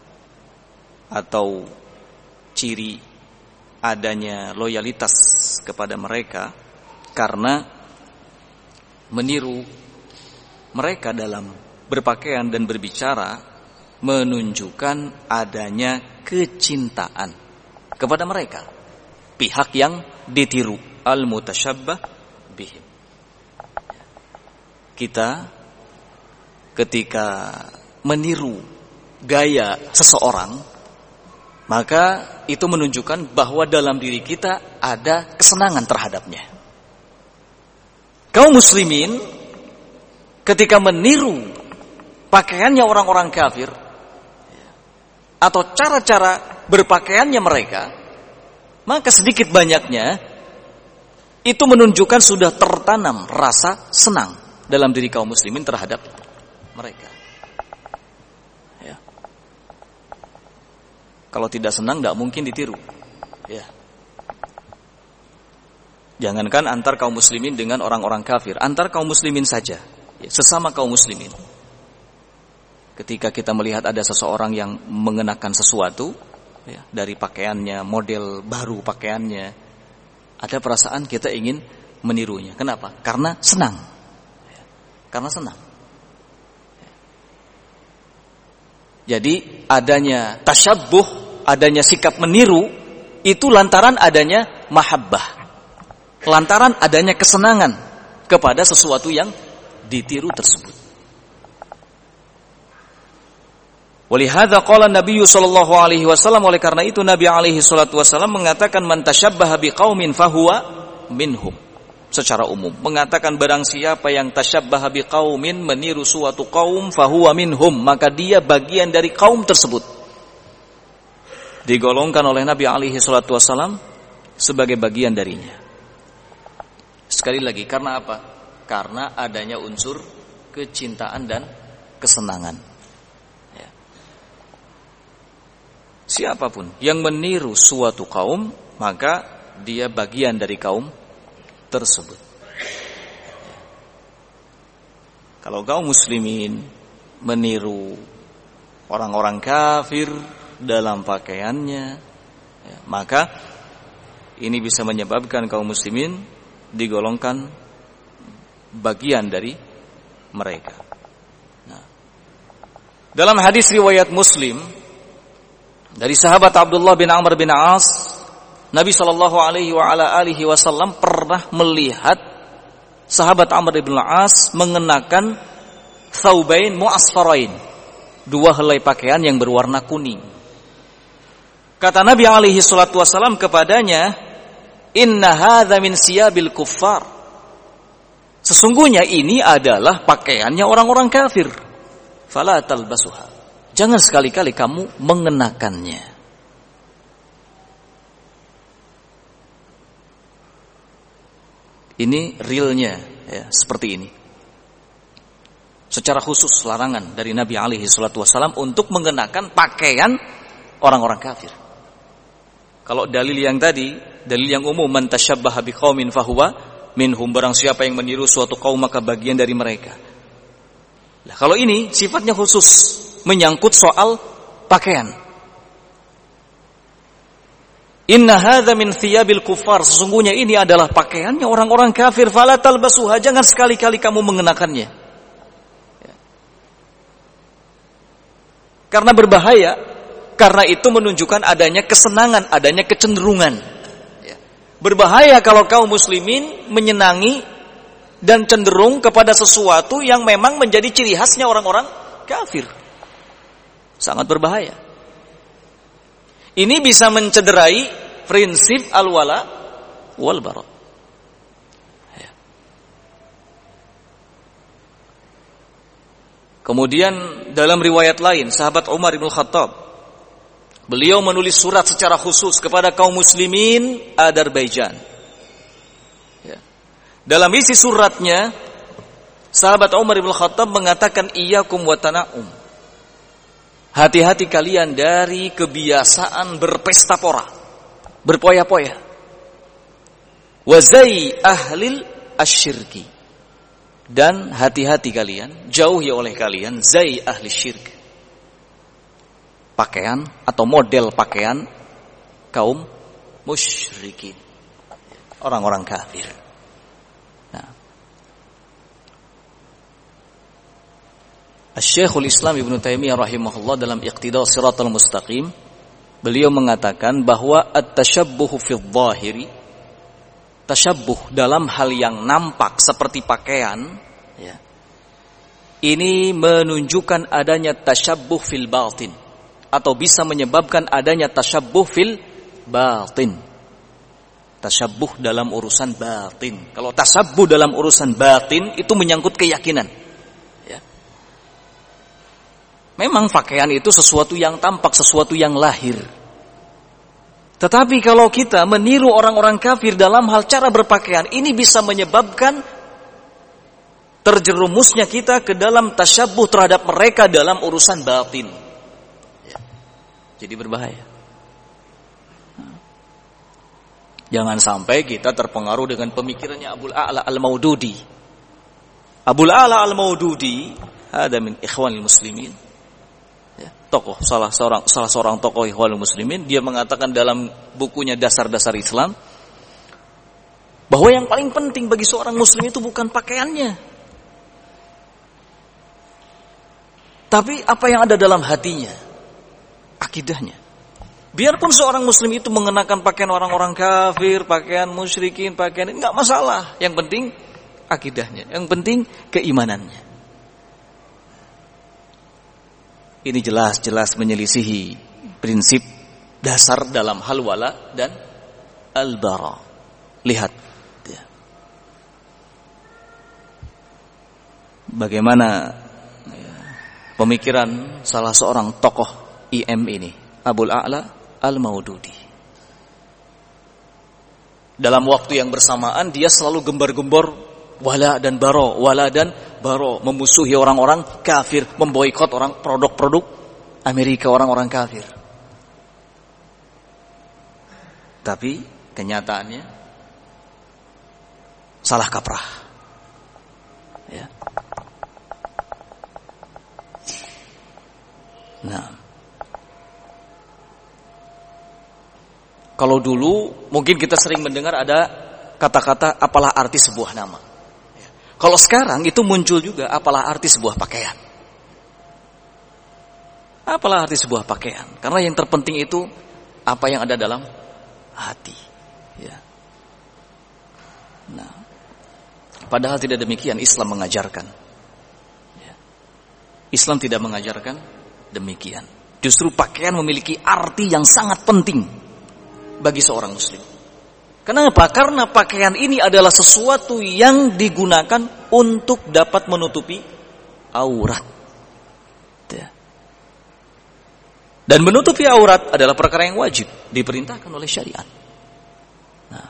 atau ciri adanya loyalitas kepada mereka, karena meniru mereka dalam berpakaian dan berbicara menunjukkan adanya kecintaan kepada mereka, pihak yang ditiru, al-mutasyabbah bihim. Kita ketika meniru gaya seseorang, maka itu menunjukkan bahwa dalam diri kita ada kesenangan terhadapnya. Kaum muslimin ketika meniru pakaiannya orang-orang kafir atau cara-cara berpakaiannya mereka, maka sedikit banyaknya itu menunjukkan sudah tertanam rasa senang dalam diri kaum muslimin terhadap mereka. Ya. Kalau tidak senang, tidak mungkin ditiru. Ya. Jangankan antar kaum muslimin dengan orang-orang kafir, antar kaum muslimin saja, sesama kaum muslimin. Ketika kita melihat ada seseorang yang mengenakan sesuatu, dari pakaiannya, model baru pakaiannya, ada perasaan kita ingin menirunya. Kenapa? Karena senang. Karena senang. Jadi adanya tasyabbuh, adanya sikap meniru, itu lantaran adanya mahabbah, lantaran adanya kesenangan kepada sesuatu yang ditiru tersebut. Walihada qala Nabi sallallahu alaihi wasallam, oleh karena itu Nabi alaihi salatu wasallam mengatakan man tasyabbaha biqaumin fahuwa minhum. Secara umum mengatakan barang siapa yang tasyabbaha biqaumin, meniru suatu kaum, fahuwa minhum, maka dia bagian dari kaum tersebut. Digolongkan oleh Nabi alaihi salatu wasallam sebagai bagian darinya. Sekali lagi, karena apa? Karena adanya unsur kecintaan dan kesenangan. Ya. Siapapun yang meniru suatu kaum, maka dia bagian dari kaum tersebut. Ya. Kalau kaum muslimin meniru orang-orang kafir dalam pakaiannya, ya, maka ini bisa menyebabkan kaum muslimin digolongkan bagian dari mereka. Nah, dalam hadis riwayat Muslim dari sahabat Abdullah bin Amr bin As, Nabi sallallahu alaihi wasallam pernah melihat sahabat Amr bin As mengenakan thawbain mu'asfarain, 2 helai pakaian yang berwarna kuning. Kata Nabi alaihi salatu wasallam kepadanya, "Inna hadza min siyabil kuffar." Sesungguhnya ini adalah pakaiannya orang-orang kafir. Fala talbasuha. Jangan sekali-kali kamu mengenakannya. Ini realnya, ya, seperti ini. Secara khusus larangan dari Nabi alaihi salatu wasallam untuk mengenakan pakaian orang-orang kafir. Kalau dalil yang tadi, dalil yang umum, man tasyabbaha biqaumin fahuwa minhum, barang siapa yang meniru suatu kaum maka bagian dari mereka. Nah, kalau ini sifatnya khusus, menyangkut soal pakaian. Inna hadza min thiyabil kuffar, sesungguhnya ini adalah pakaiannya orang-orang kafir, fala talbasuha, jangan sekali-kali kamu mengenakannya. Ya. Karena berbahaya, karena itu menunjukkan adanya kesenangan, adanya kecenderungan. Ya. Berbahaya kalau kaum muslimin menyenangi dan cenderung kepada sesuatu yang memang menjadi ciri khasnya orang-orang kafir. Sangat berbahaya. Ini bisa mencederai prinsip al-wala wal bara. Ya. Kemudian dalam riwayat lain, sahabat Umar bin Khattab, beliau menulis surat secara khusus kepada kaum muslimin Azerbaijan. Ya. Dalam isi suratnya, sahabat Umar bin Khattab mengatakan, iyyakum wa tana'um. Hati-hati kalian dari kebiasaan berpesta pora, berpoya-poya. Wa zai ahlil asyirki. Dan hati-hati kalian, jauhi oleh kalian zai ahli syirk. Pakaian atau model pakaian kaum musyrikin, orang-orang kafir. Nah, Syekhul Islam Ibnu Taimiyah rahimahullah dalam Iqtida Shiratal Mustaqim, beliau mengatakan bahwa at-tashabbuh fi adh-dhahiri, tasyabbuh dalam hal yang nampak seperti pakaian, ya, ini menunjukkan adanya tasyabbuh fil batin, atau bisa menyebabkan adanya tasyabbuh fil batin. Tasyabbuh dalam urusan batin. Kalau tasyabbuh dalam urusan batin itu menyangkut keyakinan. Ya. Memang pakaian itu sesuatu yang tampak, sesuatu yang lahir. Tetapi kalau kita meniru orang-orang kafir dalam hal cara berpakaian, ini bisa menyebabkan terjerumusnya kita ke dalam tasyabbuh terhadap mereka dalam urusan batin. Ya. Jadi berbahaya. Jangan sampai kita terpengaruh dengan pemikirannya Abul A'la Al-Maududi. Abul A'la Al-Maududi ada min ikhwanil muslimin. Ya, tokoh salah seorang tokoh ikhwanul muslimin, dia mengatakan dalam bukunya Dasar-Dasar Islam bahwa yang paling penting bagi seorang muslim itu bukan pakaiannya, tapi apa yang ada dalam hatinya, akidahnya. Biarpun seorang muslim itu mengenakan pakaian orang-orang kafir, pakaian musyrikin, pakaian, enggak masalah. Yang penting akidahnya, yang penting keimanannya. Ini jelas-jelas menyelisihi prinsip dasar dalam hal wala dan al-bara. Lihat ya, bagaimana ya, pemikiran salah seorang tokoh IM ini, Abul A'la Al-Maududi. Dalam waktu yang bersamaan dia selalu gembar-gembor wala dan bara, wala dan baru memusuhi orang-orang kafir, memboikot produk-produk Amerika, orang-orang kafir. Tapi kenyataannya salah kaprah. Ya. Nah, kalau dulu mungkin kita sering mendengar ada kata-kata apalah arti sebuah nama. Kalau sekarang itu muncul juga apalah arti sebuah pakaian. Apalah arti sebuah pakaian? Karena yang terpenting itu apa yang ada dalam hati. Ya. Nah, padahal tidak demikian Islam mengajarkan. Ya. Islam tidak mengajarkan demikian. Justru pakaian memiliki arti yang sangat penting bagi seorang muslim. Kenapa? Karena pakaian ini adalah sesuatu yang digunakan untuk dapat menutupi aurat. Ya. Dan menutupi aurat adalah perkara yang wajib, diperintahkan oleh syariat. Nah.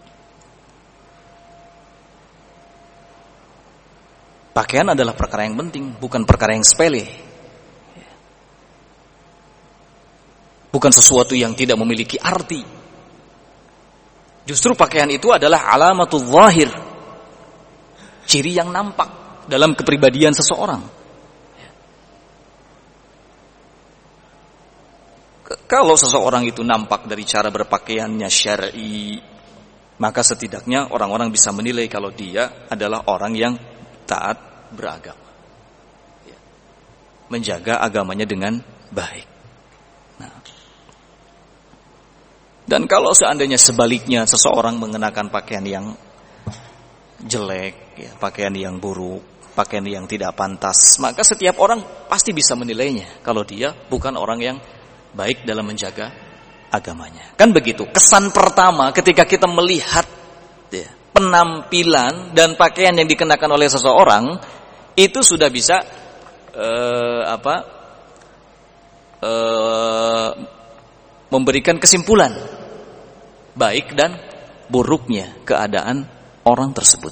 Pakaian adalah perkara yang penting, bukan perkara yang sepele. Bukan sesuatu yang tidak memiliki arti. Justru pakaian itu adalah alamatul zahir, ciri yang nampak dalam kepribadian seseorang. Kalau seseorang itu nampak dari cara berpakaiannya syar'i, maka setidaknya orang-orang bisa menilai kalau dia adalah orang yang taat beragama, menjaga agamanya dengan baik. Nah. Dan kalau seandainya sebaliknya seseorang mengenakan pakaian yang jelek, ya, pakaian yang buruk, pakaian yang tidak pantas, maka setiap orang pasti bisa menilainya kalau dia bukan orang yang baik dalam menjaga agamanya. Kan begitu. Kesan pertama ketika kita melihat ya, penampilan dan pakaian yang dikenakan oleh seseorang itu sudah bisa memberikan kesimpulan baik dan buruknya keadaan orang tersebut.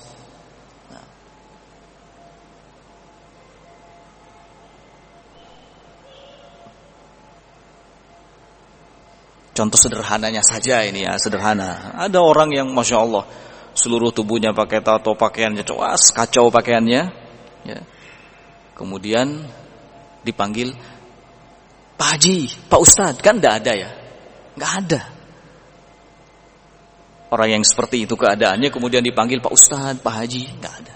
Contoh sederhananya saja ini ya, sederhana. Ada orang yang Masya Allah seluruh tubuhnya pakai tato, pakaiannya kacau pakaiannya ya. Kemudian dipanggil Pak Haji, Pak Ustadz, kan enggak ada ya? Enggak ada. Orang yang seperti itu keadaannya kemudian dipanggil Pak Ustadz, Pak Haji, enggak ada.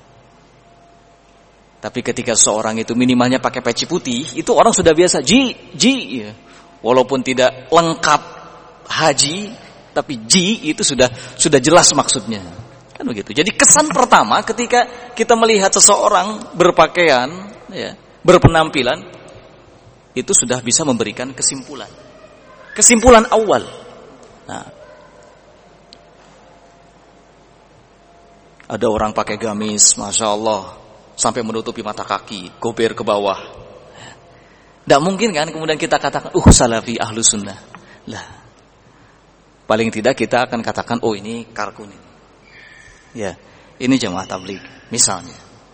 Tapi ketika seorang itu minimalnya pakai peci putih, itu orang sudah biasa ji ya. Walaupun tidak lengkap haji, tapi ji itu sudah jelas maksudnya. Kan begitu. Jadi kesan pertama ketika kita melihat seseorang berpakaian, ya, berpenampilan, itu sudah bisa memberikan kesimpulan. Kesimpulan awal. Nah, ada orang pakai gamis, Masya Allah, sampai menutupi mata kaki, gober ke bawah. Tidak mungkin kan kemudian kita katakan, salafi ahlu sunnah. Lah, paling tidak kita akan katakan, oh ini karkun ini. Ya, ini jamaah tabligh misalnya.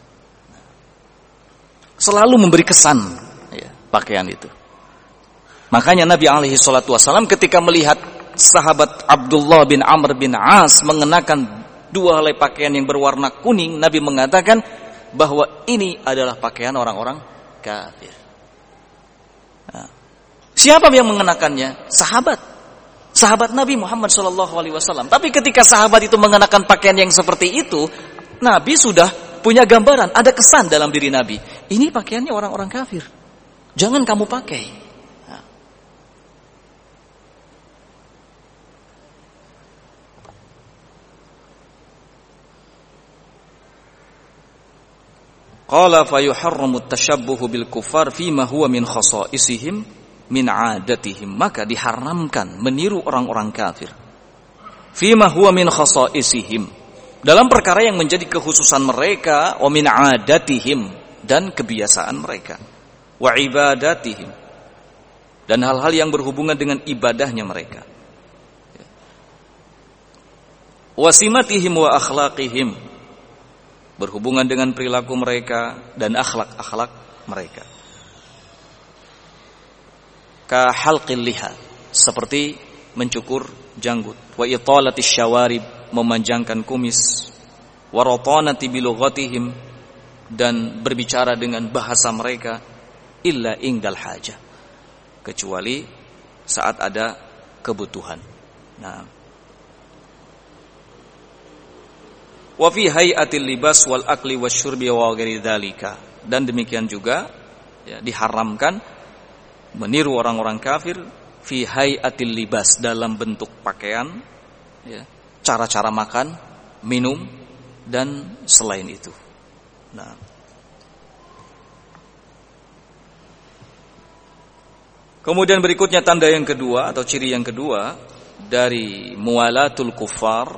Selalu memberi kesan ya, pakaian itu. Makanya Nabi alaihi salatu wasallam ketika melihat sahabat Abdullah bin Amr bin As mengenakan dua helai pakaian yang berwarna kuning, Nabi mengatakan bahwa ini adalah pakaian orang-orang kafir. Nah, siapa yang mengenakannya? Sahabat Nabi Muhammad SAW. Tapi ketika sahabat itu mengenakan pakaian yang seperti itu, Nabi sudah punya gambaran, ada kesan dalam diri Nabi. Ini pakaiannya orang-orang kafir. Jangan kamu pakai. Nah. Qala fa yuharramu at-tashabbuhu bil kuffar fima huwa min khasa'isihim min adatihim, maka diharamkan meniru orang-orang kafir. Fima huwa min khasa'isihim, dalam perkara yang menjadi kekhususan mereka, wa min adatihim, dan kebiasaan mereka, wa ibadatihim, dan hal-hal yang berhubungan dengan ibadahnya mereka, wa simatihim wa akhlaqihim, berhubungan dengan perilaku mereka dan akhlak-akhlak mereka. Ka halqil liha, seperti mencukur janggut, wa italatis syawarib, memanjangkan kumis, wa ratanati bilughatihim, dan berbicara dengan bahasa mereka, illa ingdal hajah, kecuali saat ada kebutuhan. Nah, wa fi hay'atil libas wal akli wasyurbi wa ghairi dzalika, dan demikian juga ya, diharamkan meniru orang-orang kafir fi hay'atil libas, dalam bentuk pakaian, ya, cara-cara makan, minum, dan selain itu. Nah, kemudian berikutnya tanda yang kedua atau ciri yang kedua dari muwalatul kuffar,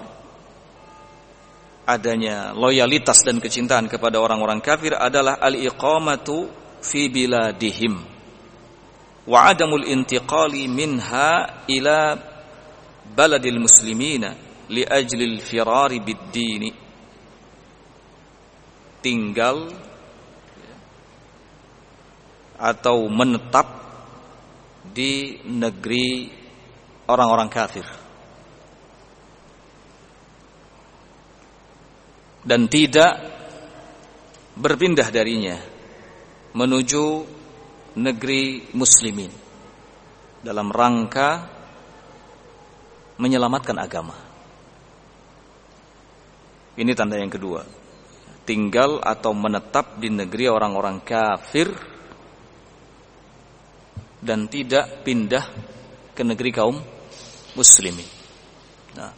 adanya loyalitas dan kecintaan kepada orang-orang kafir, adalah al-iqamatu fi biladihim wa adamul intiqali minha ila baladil muslimina li ajlil firari bid-dini. Tinggal atau menetap di negeri orang-orang kafir dan tidak berpindah darinya menuju negeri muslimin dalam rangka menyelamatkan agama. Ini tanda yang kedua. Tinggal atau menetap di negeri orang-orang kafir dan tidak pindah ke negeri kaum muslimin. Nah,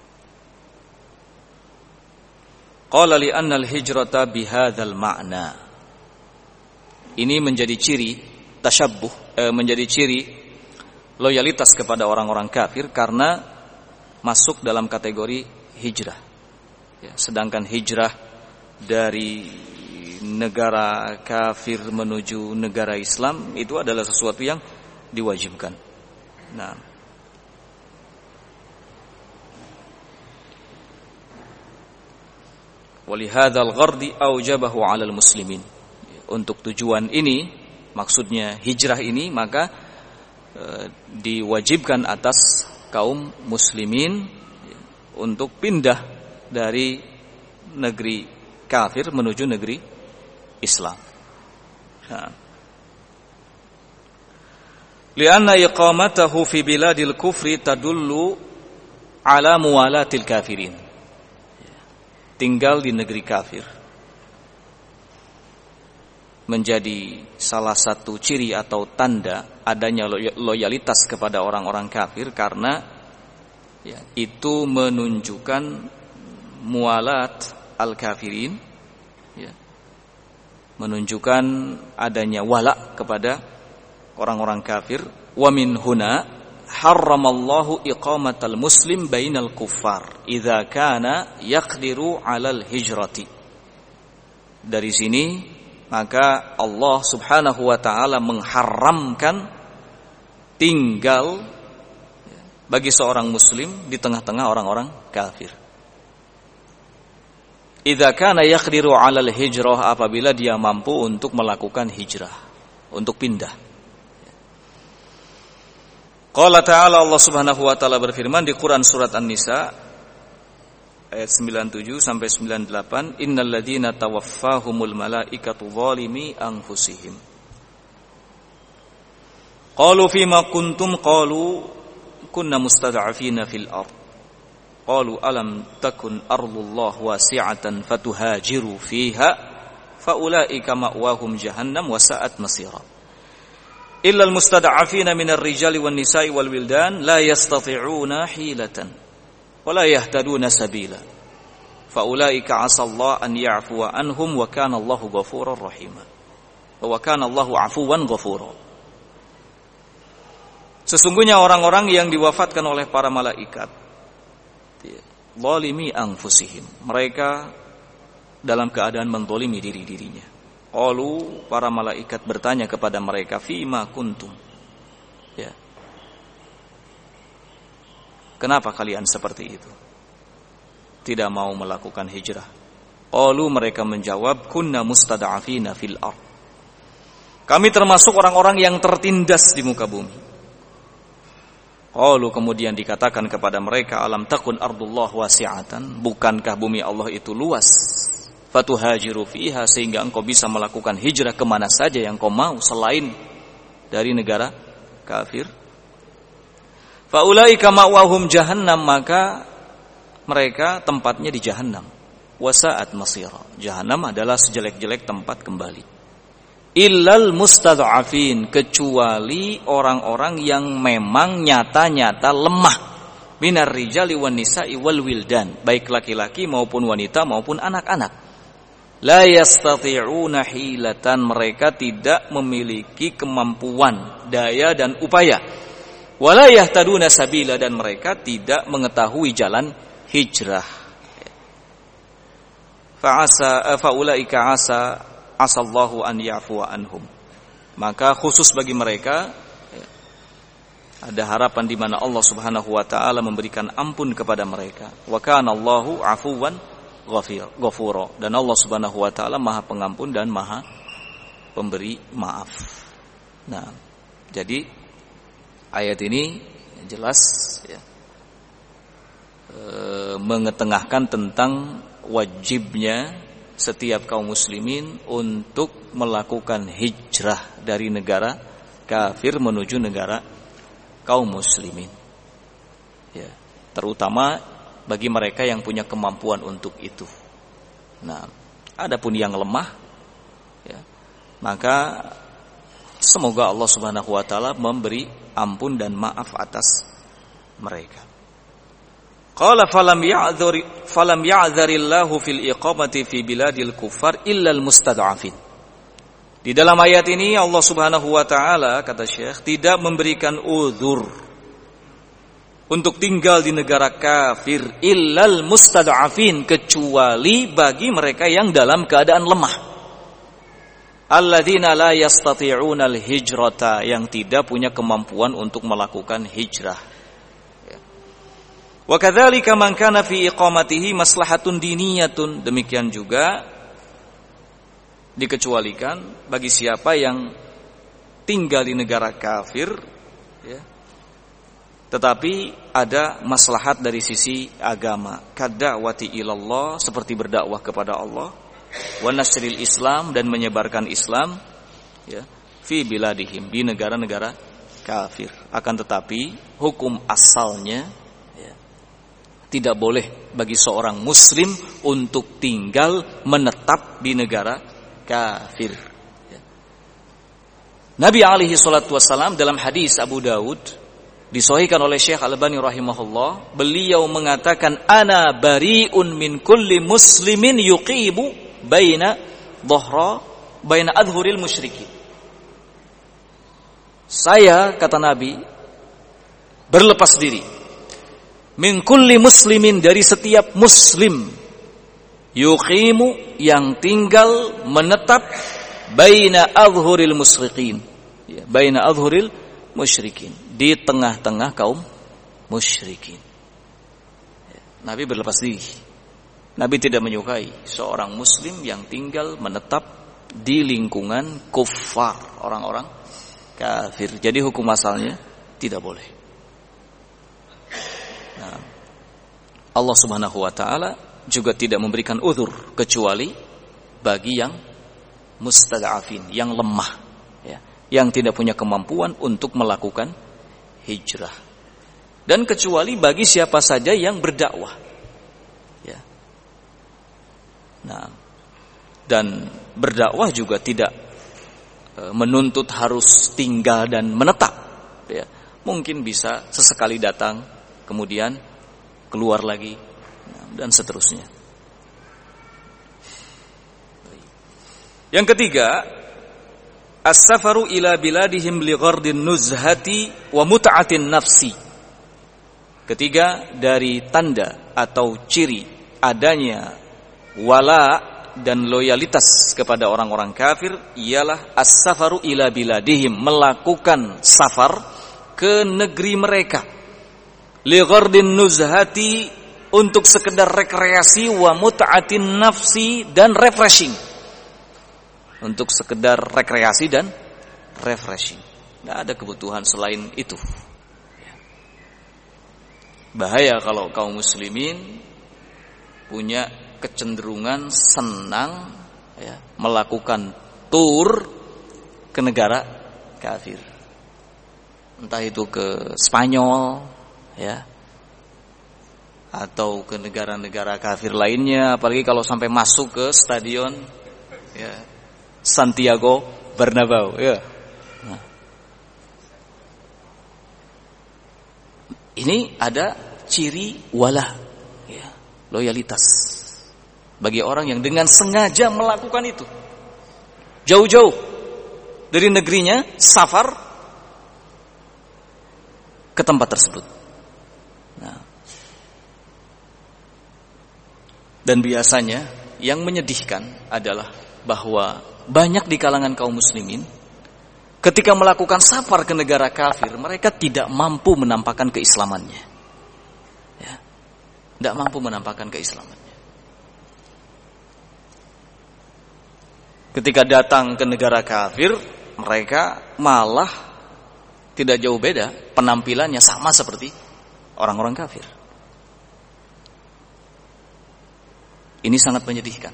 qala li anna al-hijrata bihadzal ma'na. Ini menjadi ciri tasyabbuh, menjadi ciri loyalitas kepada orang-orang kafir karena masuk dalam kategori hijrah. Ya, sedangkan hijrah dari negara kafir menuju negara Islam itu adalah sesuatu yang diwajibkan. Nah, walihadzal ghardi aujabahu 'alal muslimin. Untuk tujuan ini, maksudnya hijrah ini, maka diwajibkan atas kaum muslimin untuk pindah dari negeri kafir menuju negeri Islam. Nah, lianna iqamatahu fi biladil kufri tadullu ala muwalatil kafirin. Tinggal di negeri kafir menjadi salah satu ciri atau tanda adanya loyalitas kepada orang-orang kafir karena ya, itu menunjukkan muwalat al-kafirin, ya, menunjukkan adanya wala kepada orang-orang kafir. Wa min huna harramallahu iqamatal muslim bainal kuffar idza kana yaqdiru 'alal hijrati. Dari sini maka Allah Subhanahu wa taala mengharamkan tinggal bagi seorang muslim di tengah-tengah orang-orang kafir. Idza kana yaqdiru 'alal hijrah, apabila dia mampu untuk melakukan hijrah, untuk pindah. Qala ta'ala, Allah Subhanahu wa taala berfirman di Quran surat An-Nisa ayat 97 sampai 98, innal ladzina tawaffahumul malaikatu zalimi anfusihim. Qalu fima kuntum, qalu kunna mustad'afina fil ardh. Qalu alam takun ardullah wasi'atan fatuhajiru fiha faulaika ma'wahum jahannam wa sa'at masira. Illa almustad'afina minar rijali wan nisa'i wal wildan la yastati'una hilatan wa la yahtaduna sabila. Faulaika 'asallahu an ya'fuwa anhum wa kana Allahu ghafurar rahima. Wa kana Allahu 'afuwan ghafura. Sesungguhnya orang-orang yang diwafatkan oleh para malaikat zalimi anfusihim, mereka dalam keadaan menzalimi diri-dirinya. Qalu, para malaikat bertanya kepada mereka, fima kuntum, ya, kenapa kalian seperti itu, tidak mau melakukan hijrah? Qalu, mereka menjawab, kunna mustada'afina fil ard. Kami termasuk orang-orang yang tertindas di muka bumi. Qalu, kemudian dikatakan kepada mereka, alam takun ardullah wasi'atan, bukankah bumi Allah itu luas? Fatuhajiru fiha, sehingga engkau bisa melakukan hijrah kemana saja yang kau mau selain dari negara kafir. Faulaika ma'wahum jahannam, maka mereka tempatnya di jahannam. Wasa'at masira, jahannam adalah sejelek-jelek tempat kembali. Illal mustad'afin, kecuali orang-orang yang memang nyata-nyata lemah. Minar rijali wan nisa'i wal wildan, baik laki-laki maupun wanita maupun anak-anak. La yastati'una hilatan, mereka tidak memiliki kemampuan, daya dan upaya. Wala yahtaduna sabila, dan mereka tidak mengetahui jalan hijrah. Faulaika asallahu an ya'fuwa anhum. Maka khusus bagi mereka ada harapan di mana Allah Subhanahu wa taala memberikan ampun kepada mereka. Wa kana Allahu afuwan ghafura, dan Allah Subhanahu wa taala Maha Pengampun dan Maha Pemberi maaf. Nah, jadi ayat ini jelas ya, mengetengahkan tentang wajibnya setiap kaum muslimin untuk melakukan hijrah dari negara kafir menuju negara kaum muslimin. Ya, terutama bagi mereka yang punya kemampuan untuk itu. Nah, adapun yang lemah, ya, maka semoga Allah Subhanahu wa taala memberi ampun dan maaf atas mereka. Qala falam ya'dharillahu fil iqamati fi biladil kuffar illa al mustad'afin. Di dalam ayat ini Allah Subhanahu wa taala, kata Syekh, tidak memberikan uzur untuk tinggal di negara kafir illal mustad'afin, kecuali bagi mereka yang dalam keadaan lemah. Alladzina la yastati'una al-hijrata, yang tidak punya kemampuan untuk melakukan hijrah. Wa kadzalika man kana fi iqamatihi maslahatun diniyatun, demikian juga dikecualikan bagi siapa yang tinggal di negara kafir, ya, tetapi ada maslahat dari sisi agama, kad'awati ilallah, seperti berdakwah kepada Allah, wa nasril Islam, dan menyebarkan Islam, ya, fi biladihim, di negara-negara kafir. Akan tetapi hukum asalnya, ya, tidak boleh bagi seorang muslim untuk tinggal menetap di negara kafir. Ya. Nabi alaihi salatu wassalam dalam hadis Abu Dawud, disahihkan oleh Syekh Al-Albani rahimahullah, beliau mengatakan, ana bari'un min kulli muslimin yuqibu baina adhuril musyrikin. Saya, kata Nabi, berlepas diri min kulli muslimin, dari setiap muslim, yuqimu, yang tinggal menetap, baina adhuril musyrikin, ya, baina adhuril musyrikin, di tengah-tengah kaum musyrikin. Nabi berlepas diri. Nabi tidak menyukai seorang muslim yang tinggal menetap di lingkungan kuffar, orang-orang kafir. Jadi hukum asalnya tidak boleh. Nah, Allah Subhanahu wa taala juga tidak memberikan uzur kecuali bagi yang mustad'afin, yang lemah, ya, yang tidak punya kemampuan untuk melakukan hijrah. Dan kecuali bagi siapa saja yang berdakwah, ya. Nah, dan berdakwah juga tidak menuntut harus tinggal dan menetap, ya. Mungkin bisa sesekali datang, kemudian keluar lagi, dan seterusnya. Yang ketiga, as-safaru ila biladihim li ghardin nuzhati wa mut'atin nafsi. Ketiga, dari tanda atau ciri adanya wala dan loyalitas kepada orang-orang kafir ialah as-safaru ila biladihim, melakukan safar ke negeri mereka, li ghardin nuzhati, untuk sekedar rekreasi wa mut'atin nafsi dan refreshing. Untuk sekedar rekreasi dan refreshing. Tidak ada kebutuhan selain itu. Bahaya kalau kaum muslimin punya kecenderungan senang melakukan tur ke negara kafir. Entah itu ke Spanyol atau ke negara-negara kafir lainnya, apalagi kalau sampai masuk ke stadion Santiago Bernabeu Nah. Ini ada ciri wala loyalitas bagi orang yang dengan sengaja melakukan itu. Jauh-jauh dari negerinya, safar ke tempat tersebut. Nah. Dan biasanya yang menyedihkan adalah bahwa banyak di kalangan kaum muslimin ketika melakukan safar ke negara kafir, mereka tidak mampu menampakkan keislamannya. Tidak mampu menampakkan keislamannya. Ketika datang ke negara kafir, mereka malah tidak jauh beda, penampilannya sama seperti orang-orang kafir. Ini sangat menyedihkan.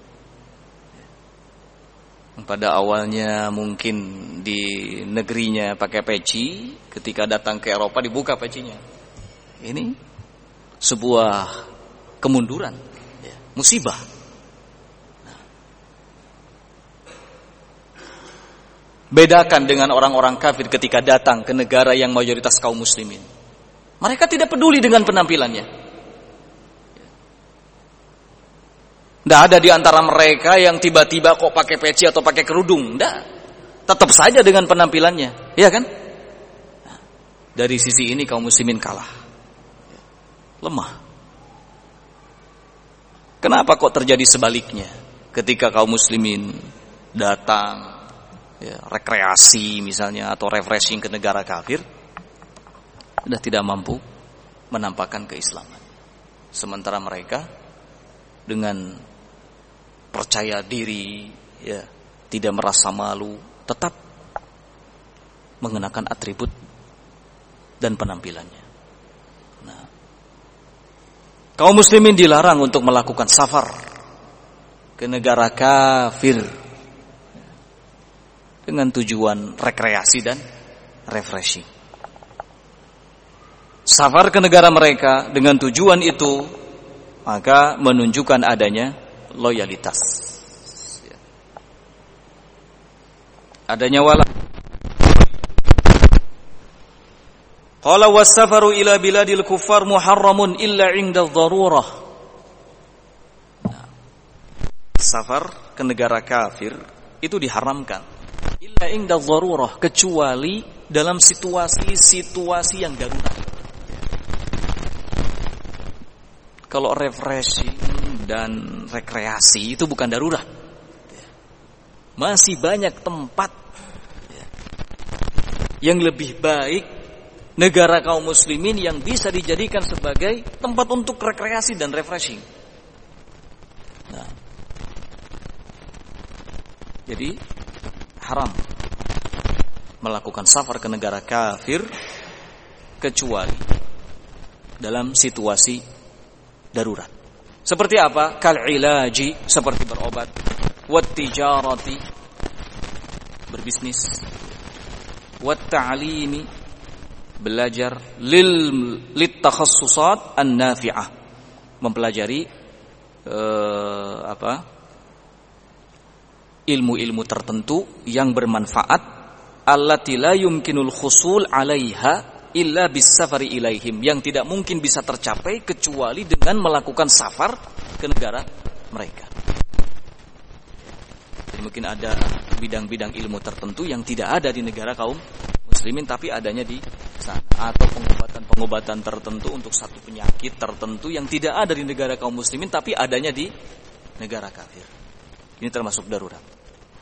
Pada awalnya mungkin di negerinya pakai peci, ketika datang ke Eropa dibuka pecinya. Ini sebuah kemunduran, musibah. Bedakan dengan orang-orang kafir ketika datang ke negara yang mayoritas kaum muslimin. Mereka tidak peduli dengan penampilannya. Tidak ada di antara mereka yang tiba-tiba kok pakai peci atau pakai kerudung. Tidak. Tetap saja dengan penampilannya. Iya kan? Dari sisi ini kaum muslimin kalah. Lemah. Kenapa kok terjadi sebaliknya? Ketika kaum muslimin datang rekreasi misalnya atau refreshing ke negara kafir, sudah tidak mampu menampakkan keislaman. Sementara mereka dengan percaya diri, tidak merasa malu, tetap mengenakan atribut dan penampilannya. Nah, kaum muslimin dilarang untuk melakukan safar ke negara kafir dengan tujuan rekreasi dan refreshing. Safar ke negara mereka dengan tujuan itu maka menunjukkan adanya loyalitas. Adanya wala. Qala was-safaru ila biladil kuffar muharramun illa 'inda ad-darurah. Safar ke negara kafir itu diharamkan illa 'inda ad-darurah, kecuali dalam situasi-situasi yang darurat. Kalau refreshing dan rekreasi itu bukan darurat. Masih banyak tempat yang lebih baik negara kaum muslimin yang bisa dijadikan sebagai tempat untuk rekreasi dan refreshing. Nah, jadi haram melakukan safar ke negara kafir kecuali dalam situasi darurat. Seperti apa? Kal-ilaji, seperti berobat, wat tijarati, berbisnis, wat ta'limi, belajar, lit takhassusat an-nafi'ah, mempelajari ilmu-ilmu tertentu yang bermanfaat, allati la yumkinul khusul 'alaiha illa bis-safari ilaihim, yang tidak mungkin bisa tercapai kecuali dengan melakukan safar ke negara mereka. Jadi mungkin ada bidang-bidang ilmu tertentu yang tidak ada di negara kaum muslimin tapi adanya di sana, atau pengobatan tertentu untuk satu penyakit tertentu yang tidak ada di negara kaum muslimin tapi adanya di negara kafir. Ini termasuk darurat.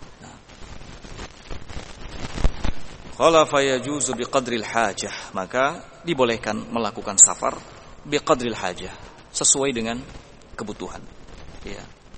Qala fayajuzu biqadril hajah, maka dibolehkan melakukan safar biqadril hajah, sesuai dengan kebutuhan. Ya.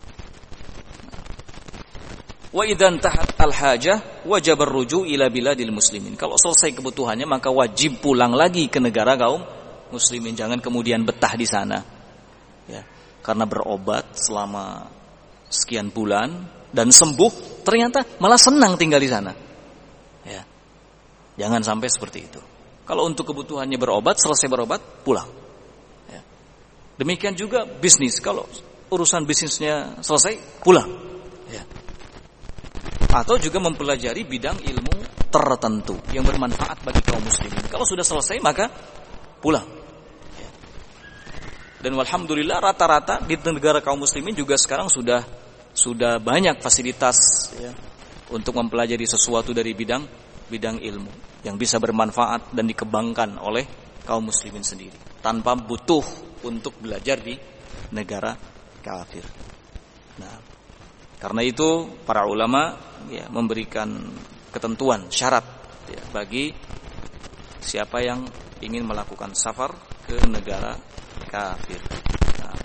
Wa idzan tahat al-hajah wajib ar-ruju' ila biladil muslimin. Kalau selesai kebutuhannya maka wajib pulang lagi ke negara kaum muslimin, jangan kemudian betah di sana. Ya, karena berobat selama sekian bulan dan sembuh, ternyata malah senang tinggal di sana. Ya. Jangan sampai seperti itu. Kalau untuk kebutuhannya berobat, selesai berobat, pulang. Ya. Demikian juga bisnis, kalau urusan bisnisnya selesai, pulang. Ya. Atau juga mempelajari bidang ilmu tertentu yang bermanfaat bagi kaum muslimin. Kalau sudah selesai maka pulang. Ya. Dan walhamdulillah rata-rata di negara kaum muslimin juga sekarang sudah banyak fasilitas ya, untuk mempelajari sesuatu dari bidang ilmu yang bisa bermanfaat dan dikembangkan oleh kaum muslimin sendiri tanpa butuh untuk belajar di negara kafir. Nah, karena itu para ulama ya memberikan ketentuan syarat ya, bagi siapa yang ingin melakukan safar ke negara kafir. Nah,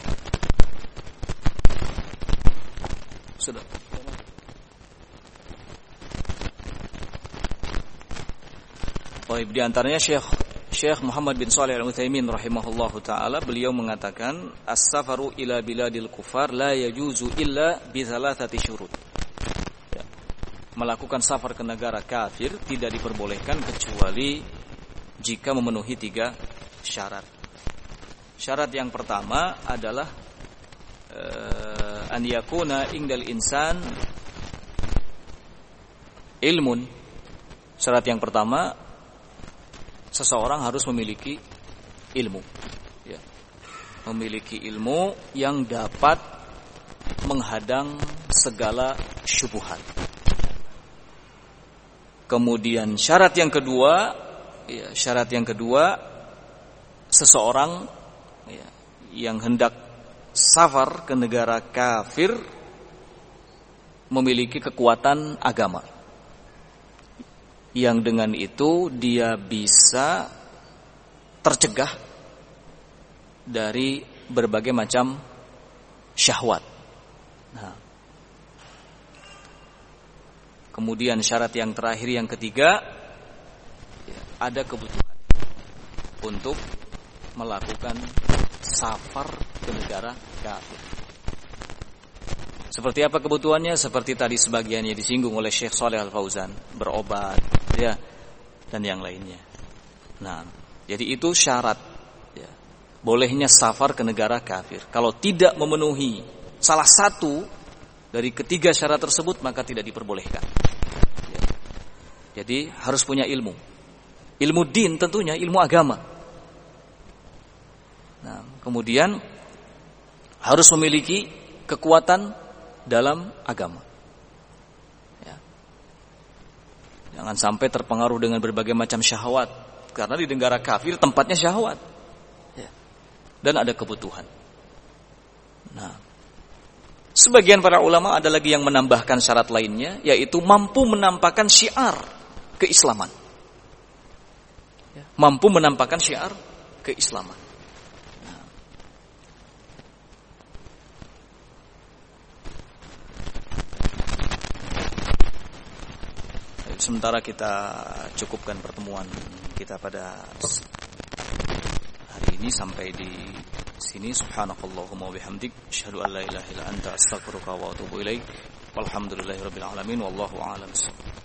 sudah. Baik, di antaranya Syekh Muhammad bin Shalih Al-Utsaimin rahimahullahu taala, beliau mengatakan as-safaru ila biladil kufar la yajuzu illa bi thalathati syurut. Ya. Melakukan safar ke negara kafir tidak diperbolehkan kecuali jika memenuhi 3 syarat. Syarat yang pertama adalah an yakuna indal insan ilmun. Syarat yang pertama, seseorang harus memiliki ilmu, ya. Memiliki ilmu yang dapat menghadang segala syubhat. Kemudian syarat yang kedua, seseorang ya, yang hendak safar ke negara kafir memiliki kekuatan agama, yang dengan itu dia bisa tercegah dari berbagai macam syahwat. Nah, kemudian syarat yang terakhir, yang ketiga, ya, ada kebutuhan untuk melakukan safar ke negara kafir. Seperti apa kebutuhannya? Seperti tadi sebagiannya disinggung oleh Syekh Shalih Al-Fauzan, berobat, ya, dan yang lainnya. Nah, jadi itu syarat, ya, bolehnya safar ke negara kafir. Kalau tidak memenuhi salah satu dari ketiga syarat tersebut, maka tidak diperbolehkan. Ya. Jadi harus punya ilmu din, tentunya ilmu agama. Nah, kemudian harus memiliki kekuatan dalam agama. Ya. Jangan sampai terpengaruh dengan berbagai macam syahwat, karena di negara kafir tempatnya syahwat. Ya. Dan ada kebutuhan. Nah, sebagian para ulama ada lagi yang menambahkan syarat lainnya, yaitu mampu menampakkan syiar keislaman. Ya. Mampu menampakkan syiar keislaman. Sementara kita cukupkan pertemuan kita pada hari ini sampai di sini. Subhanakallahumma wa bihamdik, asyhadu an la ilaha illa anta, astaghfiruka wa atubu ilaik. Walhamdulillahirabbil alamin, wallahu a'lam.